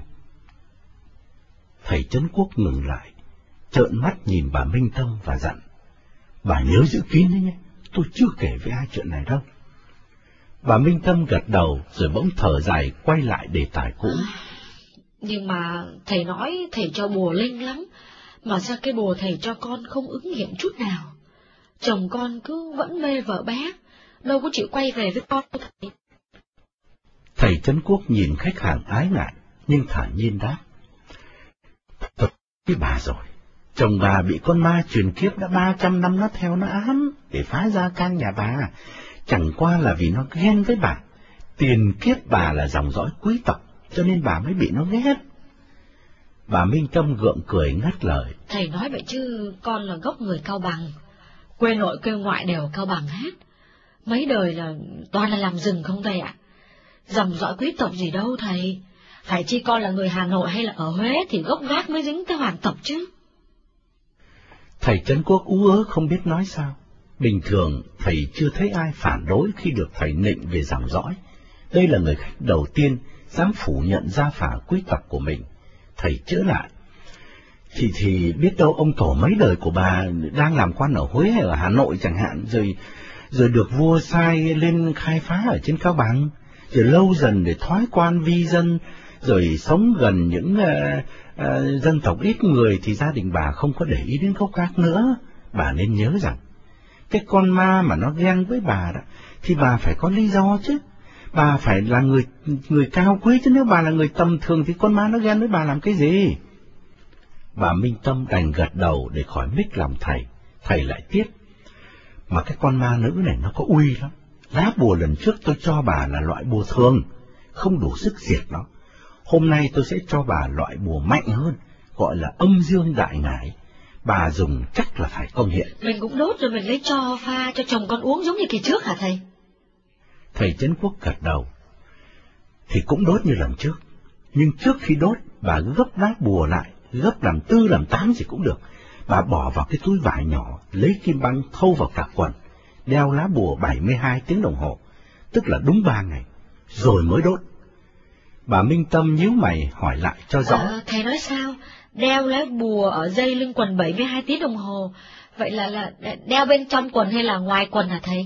Thầy Trấn Quốc ngừng lại, trợn mắt nhìn bà Minh Tâm và dặn: Bà nhớ giữ kín đấy nhé, tôi chưa kể với ai chuyện này đâu. Bà Minh Tâm gật đầu rồi bỗng thở dài quay lại đề tài cũ. Nhưng mà thầy nói thầy cho bùa linh lắm, mà sao cái bùa thầy cho con không ứng nghiệm chút nào? Chồng con cứ vẫn mê vợ bé, đâu có chịu quay về với con thầy. Thầy Trấn Quốc nhìn khách hàng ái ngại, nhưng thản nhiên đáp: Tôi với bà rồi, Chồng bà bị con ma truyền kiếp đã ba trăm năm nó theo nó ám để phá gia can nhà bà, chẳng qua là vì nó ghen với bà. Tiền kiếp bà là dòng dõi quý tộc, cho nên bà mới bị nó ghét. Bà Minh Tâm gượng cười ngắt lời. Thầy nói vậy chứ con là gốc người Cao Bằng, quê nội quê ngoại đều Cao Bằng hết. Mấy đời là toàn là làm rừng không thầy ạ? Dòng dõi quý tộc gì đâu thầy. Phải chi con là người Hà Nội hay là ở Huế thì gốc gác mới dính tới hoàng tộc chứ. Thầy Trấn Quốc ú ớ không biết nói sao. Bình thường thầy chưa thấy ai phản đối khi được thầy nịnh về dòng dõi. Đây là người khách đầu tiên dám phủ nhận gia phả quý tộc của mình. Thầy chữa lại. Thì thì biết đâu ông tổ mấy đời của bà đang làm quan ở Huế hay ở Hà Nội chẳng hạn, rồi rồi được vua sai lên khai phá ở trên Cao Bằng, rồi lâu dần để thoái quan vi dân, rồi sống gần những uh, uh, dân tộc ít người thì gia đình bà không có để ý đến gốc gác nữa. Bà nên nhớ rằng cái con ma mà nó ghen với bà đó thì bà phải có lý do chứ. Bà phải là người người cao quý chứ, nếu bà là người tầm thường thì con ma nó ghen với bà làm cái gì? Bà Minh Tâm đành gật đầu để khỏi mích lòng thầy. Thầy lại tiếp. Mà cái con ma nữ này nó có uy lắm. Lá bùa lần trước tôi cho bà là loại bùa thường, không đủ sức diệt nó. Hôm nay tôi sẽ cho bà loại bùa mạnh hơn, gọi là âm dương đại ngải. Bà dùng chắc là phải công hiện. Mình cũng đốt rồi mình lấy cho pha cho chồng con uống giống như kỳ trước hả thầy? Thầy Trấn Quốc gật đầu. Thì cũng đốt như lần trước, nhưng trước khi đốt bà gấp lá bùa lại, gấp làm tư làm tám gì cũng được. Bà bỏ vào cái túi vải nhỏ, lấy kim băng thâu vào cặp quần, đeo lá bùa bảy mươi hai tiếng đồng hồ, tức là đúng ba ngày, rồi mới đốt. Bà Minh Tâm nhíu mày hỏi lại cho rõ. À, thầy nói sao? Đeo lá bùa ở dây lưng quần bảy mươi hai tiếng đồng hồ, vậy là là đeo bên trong quần hay là ngoài quần hả thầy?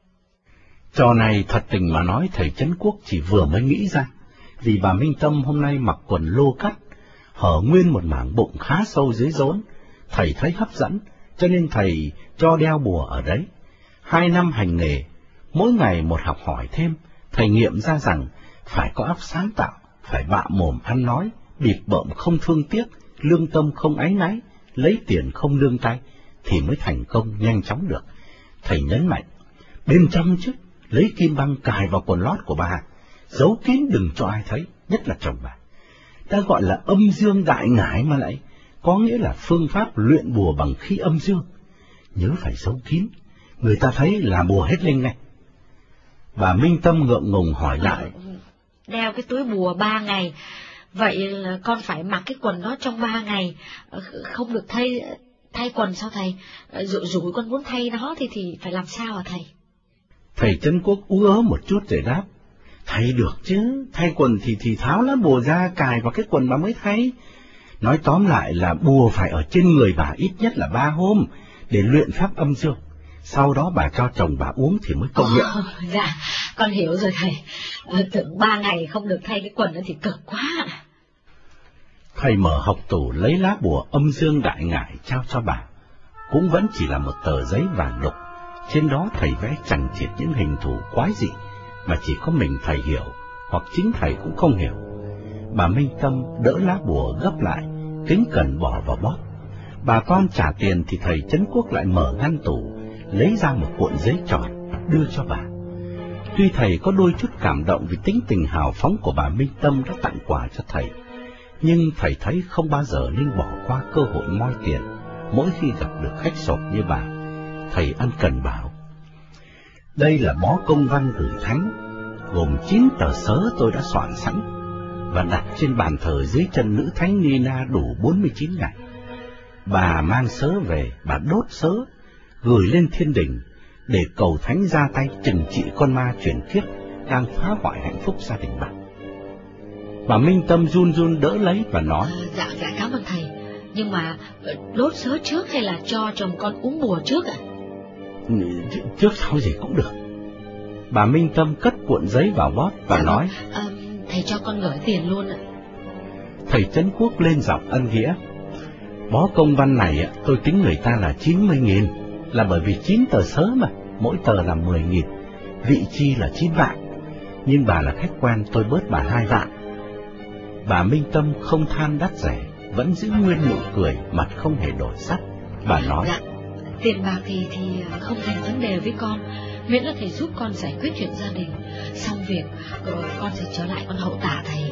Trò này thật tình mà nói thầy Trấn Quốc chỉ vừa mới nghĩ ra, vì bà Minh Tâm hôm nay mặc quần lô cắt, hở nguyên một mảng bụng khá sâu dưới rốn. Thầy thấy hấp dẫn, cho nên thầy cho đeo bùa ở đấy. Hai năm hành nghề, mỗi ngày một học hỏi thêm, thầy nghiệm ra rằng phải có óc sáng tạo, phải bạ mồm ăn nói, bịp bợm không thương tiếc, lương tâm không áy náy, lấy tiền không nương tay, thì mới thành công nhanh chóng được. Thầy nhấn mạnh, bên trong chứ, lấy kim băng cài vào quần lót của bà, giấu kín đừng cho ai thấy, nhất là chồng bà. Đã gọi là âm dương đại ngải mà lại, có nghĩa là phương pháp luyện bùa bằng khí âm dương. Nhớ phải giấu kín, người ta thấy là bùa hết linh ngay. Bà Minh Tâm ngượng ngùng hỏi lại. Đeo cái túi bùa ba ngày, vậy là con phải mặc cái quần đó trong ba ngày, không được thay thay quần sao thầy? Dụ dụ con muốn thay nó thì thì phải làm sao hả thầy? Thầy Trấn Quốc ú ớ một chút rồi đáp. Thay được chứ, thay quần thì thì tháo lá bùa ra cài vào cái quần bà mới thay. Nói tóm lại là bùa phải ở trên người bà ít nhất là ba hôm để luyện pháp âm dương. Sau đó bà cho chồng bà uống thì mới công nhận. Ồ, dạ, con hiểu rồi thầy. À, tưởng ba ngày không được thay cái quần đó thì cực quá. Thầy mở hộc tủ lấy lá bùa âm dương đại ngải trao cho bà. Cũng vẫn chỉ là một tờ giấy vàng đục. Trên đó thầy vẽ chằng chịt những hình thù quái dị mà chỉ có mình thầy hiểu, hoặc chính thầy cũng không hiểu. Bà Minh Tâm đỡ lá bùa gấp lại, kính cẩn bỏ vào bóp. Bà con trả tiền thì thầy Trấn Quốc lại mở ngăn tủ, lấy ra một cuộn giấy tròn, đưa cho bà. Tuy thầy có đôi chút cảm động vì tính tình hào phóng của bà Minh Tâm đã tặng quà cho thầy, nhưng thầy thấy không bao giờ nên bỏ qua cơ hội moi tiền mỗi khi gặp được khách sộp như bà. Thầy ân cần bảo, đây là bó công văn gửi thánh, gồm chín tờ sớ tôi đã soạn sẵn và đặt trên bàn thờ dưới chân nữ thánh Nina đủ bốn mươi chín ngày. Bà mang sớ về, bà đốt sớ, gửi lên thiên đình để cầu thánh ra tay trừng trị con ma chuyển kiếp đang phá hoại hạnh phúc gia đình bà. Bà Minh Tâm run run đỡ lấy và nói, à, Dạ, dạ cảm ơn thầy, nhưng mà đốt sớ trước hay là cho chồng con uống bùa trước ạ? À? Trước sau gì cũng được. Bà Minh Tâm cất cuộn giấy vào bóp và dạ, nói, à, thầy cho con gửi tiền luôn ạ. Thầy Trấn Quốc lên giọng ân nghĩa, bó công văn này tôi tính người ta là chín mươi nghìn, là bởi vì chín tờ sớ mà, mỗi tờ là mười nghìn, vị chi là chín vạn, nhưng bà là khách quen tôi bớt bà hai vạn. Bà Minh Tâm không than đắt rẻ, vẫn giữ nguyên nụ cười, mặt không hề đổi sắc. Bà nói: Dạ, tiền bạc thì thì không thành vấn đề với con, miễn là thầy giúp con giải quyết chuyện gia đình, xong việc rồi con sẽ trở lại con hậu tạ thầy.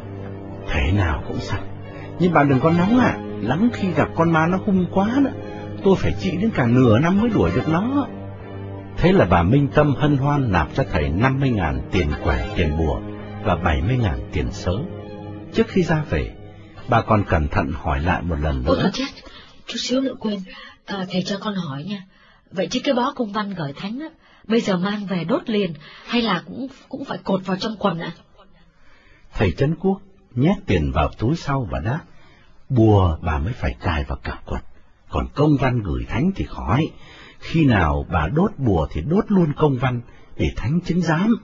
Thế nào cũng xong, nhưng bà đừng có nóng à, lắm khi gặp con ma nó hung quá đó, tôi phải trị đến cả nửa năm mới đuổi được nó. Thế là bà minh tâm hân hoan nạp cho thầy năm mươi ngàn tiền quẻ tiền bùa và bảy mươi ngàn tiền sớ. Trước khi ra về, bà còn cẩn thận hỏi lại một lần nữa. Ôi chết, chút xíu nữa quên, à, thầy cho con hỏi nha. Vậy chứ cái bó công văn gửi thánh á, bây giờ mang về đốt liền hay là cũng cũng phải cột vào trong quần ạ? À? Thầy Trấn Quốc nhét tiền vào túi sau và đáp: bùa bà mới phải cài vào cả quần, còn công văn gửi thánh thì khỏi. Khi nào bà đốt bùa thì đốt luôn công văn để thánh chứng giám.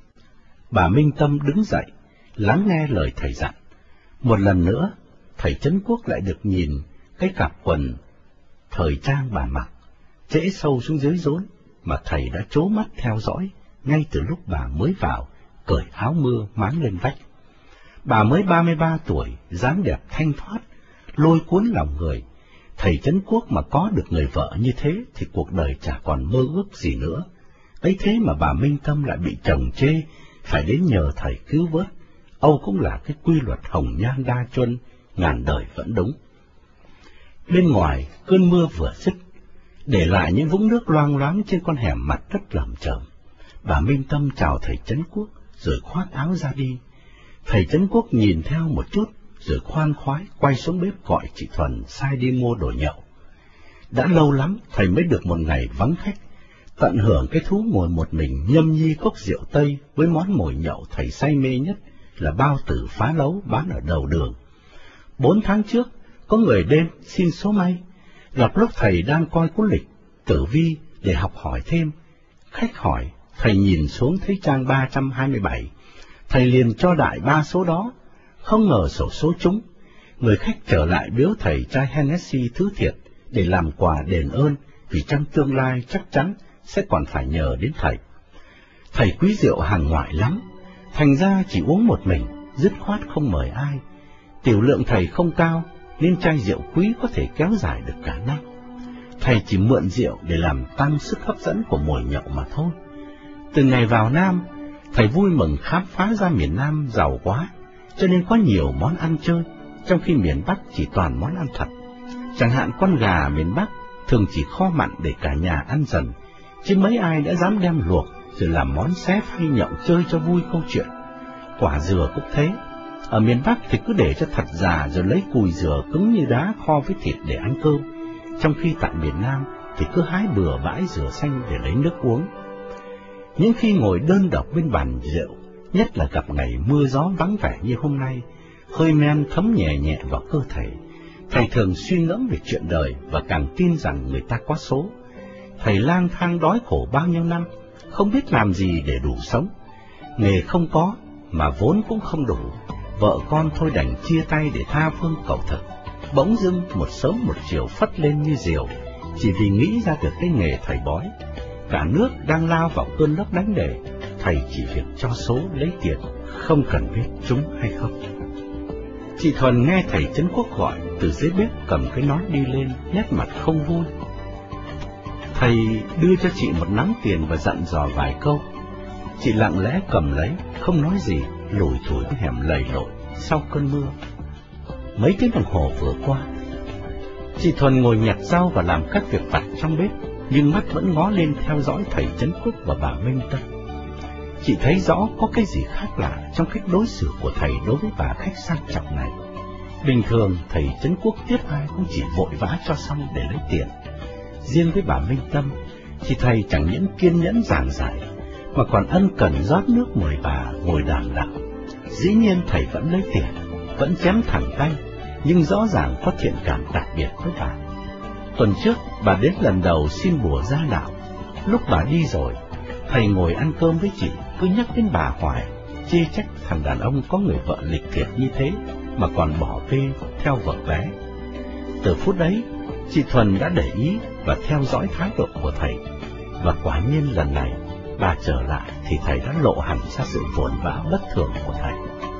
Bà minh tâm đứng dậy, lắng nghe lời thầy dặn. Một lần nữa, thầy Trấn Quốc lại được nhìn cái cặp quần thời trang bà mặc, trễ sâu xuống dưới rốn, mà thầy đã trố mắt theo dõi ngay từ lúc bà mới vào, cởi áo mưa máng lên vách. Bà mới ba mươi ba tuổi, dáng đẹp thanh thoát, lôi cuốn lòng người. Thầy Trấn Quốc mà có được người vợ như thế thì cuộc đời chả còn mơ ước gì nữa. Ấy thế mà bà minh tâm lại bị chồng chê, phải đến nhờ thầy cứu vớt. Âu cũng là cái quy luật hồng nhan đa chuân, ngàn đời vẫn đúng. Bên ngoài, cơn mưa vừa dứt, để lại những vũng nước loang loáng trên con hẻm mặt đất lởm chởm. Bà minh tâm chào thầy Trấn Quốc, rồi khoác áo ra đi. Thầy Trấn Quốc nhìn theo một chút, rồi khoan khoái quay xuống bếp gọi chị Thuần sai đi mua đồ nhậu. Đã lâu lắm thầy mới được một ngày vắng khách, tận hưởng cái thú ngồi một mình nhâm nhi cốc rượu Tây với món mồi nhậu thầy say mê nhất là bao tử phá lấu bán ở đầu đường. Bốn tháng trước, có người đến xin số may, gặp lúc thầy đang coi cuốn lịch tử vi để học hỏi thêm. Khách hỏi, thầy nhìn xuống thấy trang ba trăm hai mươi bảy, thầy liền cho đại ba số đó. Không ngờ xổ số trúng, người khách trở lại biếu thầy chai Hennessy thứ thiệt để làm quà đền ơn, vì trong tương lai chắc chắn sẽ còn phải nhờ đến thầy. Thầy quý rượu hàng ngoại lắm, thành ra chỉ uống một mình, dứt khoát không mời ai. Tiểu lượng thầy không cao, nên chai rượu quý có thể kéo dài được cả năm. Thầy chỉ mượn rượu để làm tăng sức hấp dẫn của mồi nhậu mà thôi. Từ ngày vào Nam, thầy vui mừng khám phá ra miền Nam giàu quá, cho nên có nhiều món ăn chơi, trong khi miền Bắc chỉ toàn món ăn thật. Chẳng hạn con gà miền Bắc thường chỉ kho mặn để cả nhà ăn dần, chứ mấy ai đã dám đem luộc rồi làm món xé phay nhậu chơi cho vui câu chuyện. Quả dừa cũng thế, ở miền Bắc thì cứ để cho thật già rồi lấy cùi dừa cứng như đá kho với thịt để ăn cơm, trong khi tại miền Nam thì cứ hái bừa bãi dừa xanh để lấy nước uống. Những khi ngồi đơn độc bên bàn rượu, nhất là gặp ngày mưa gió vắng vẻ như hôm nay, hơi men thấm nhẹ nhẹ vào cơ thể, thầy thường suy ngẫm về chuyện đời và càng tin rằng người ta có số. Thầy lang thang đói khổ bao nhiêu năm, không biết làm gì để đủ sống. Nghề không có, mà vốn cũng không đủ, vợ con thôi đành chia tay để tha phương cầu thực. Bỗng dưng một sớm một chiều phất lên như diều, chỉ vì nghĩ ra được cái nghề thầy bói. Cả nước đang lao vào cơn lốc đánh đề, thầy chỉ việc cho số lấy tiền, không cần biết chúng hay không. Chị Thuần nghe thầy Trấn Quốc gọi, từ dưới bếp cầm cái nón đi lên, nét mặt không vui. Thầy đưa cho chị một nắm tiền và dặn dò vài câu. Chị lặng lẽ cầm lấy, không nói gì, lủi thủi cái hẻm lầy lội sau cơn mưa. Mấy tiếng đồng hồ vừa qua, chị Thuần ngồi nhặt rau và làm các việc vặt trong bếp, nhưng mắt vẫn ngó lên theo dõi thầy Trấn Quốc và bà Minh Tâm. Chị thấy rõ có cái gì khác lạ trong cách đối xử của thầy đối với bà khách sang trọng này. Bình thường thầy Trấn Quốc tiếp ai cũng chỉ vội vã cho xong để lấy tiền. Riêng với bà Minh Tâm, thì thầy chẳng những kiên nhẫn giảng giải, mà còn ân cần rót nước mời bà ngồi đàm đạo. Dĩ nhiên thầy vẫn lấy tiền, vẫn chém thẳng tay, nhưng rõ ràng có thiện cảm đặc biệt với bà. Tuần trước bà đến lần đầu xin bùa gia đạo. Lúc bà đi rồi, thầy ngồi ăn cơm với chị, cứ nhắc đến bà hoài, chê trách thằng đàn ông có người vợ lịch thiệp như thế mà còn bỏ bê theo vợ bé. Từ phút ấy, chị Thuần đã để ý và theo dõi thái độ của thầy, và quả nhiên lần này bà trở lại thì thầy đã lộ hẳn ra sự vồn vã bất thường của thầy.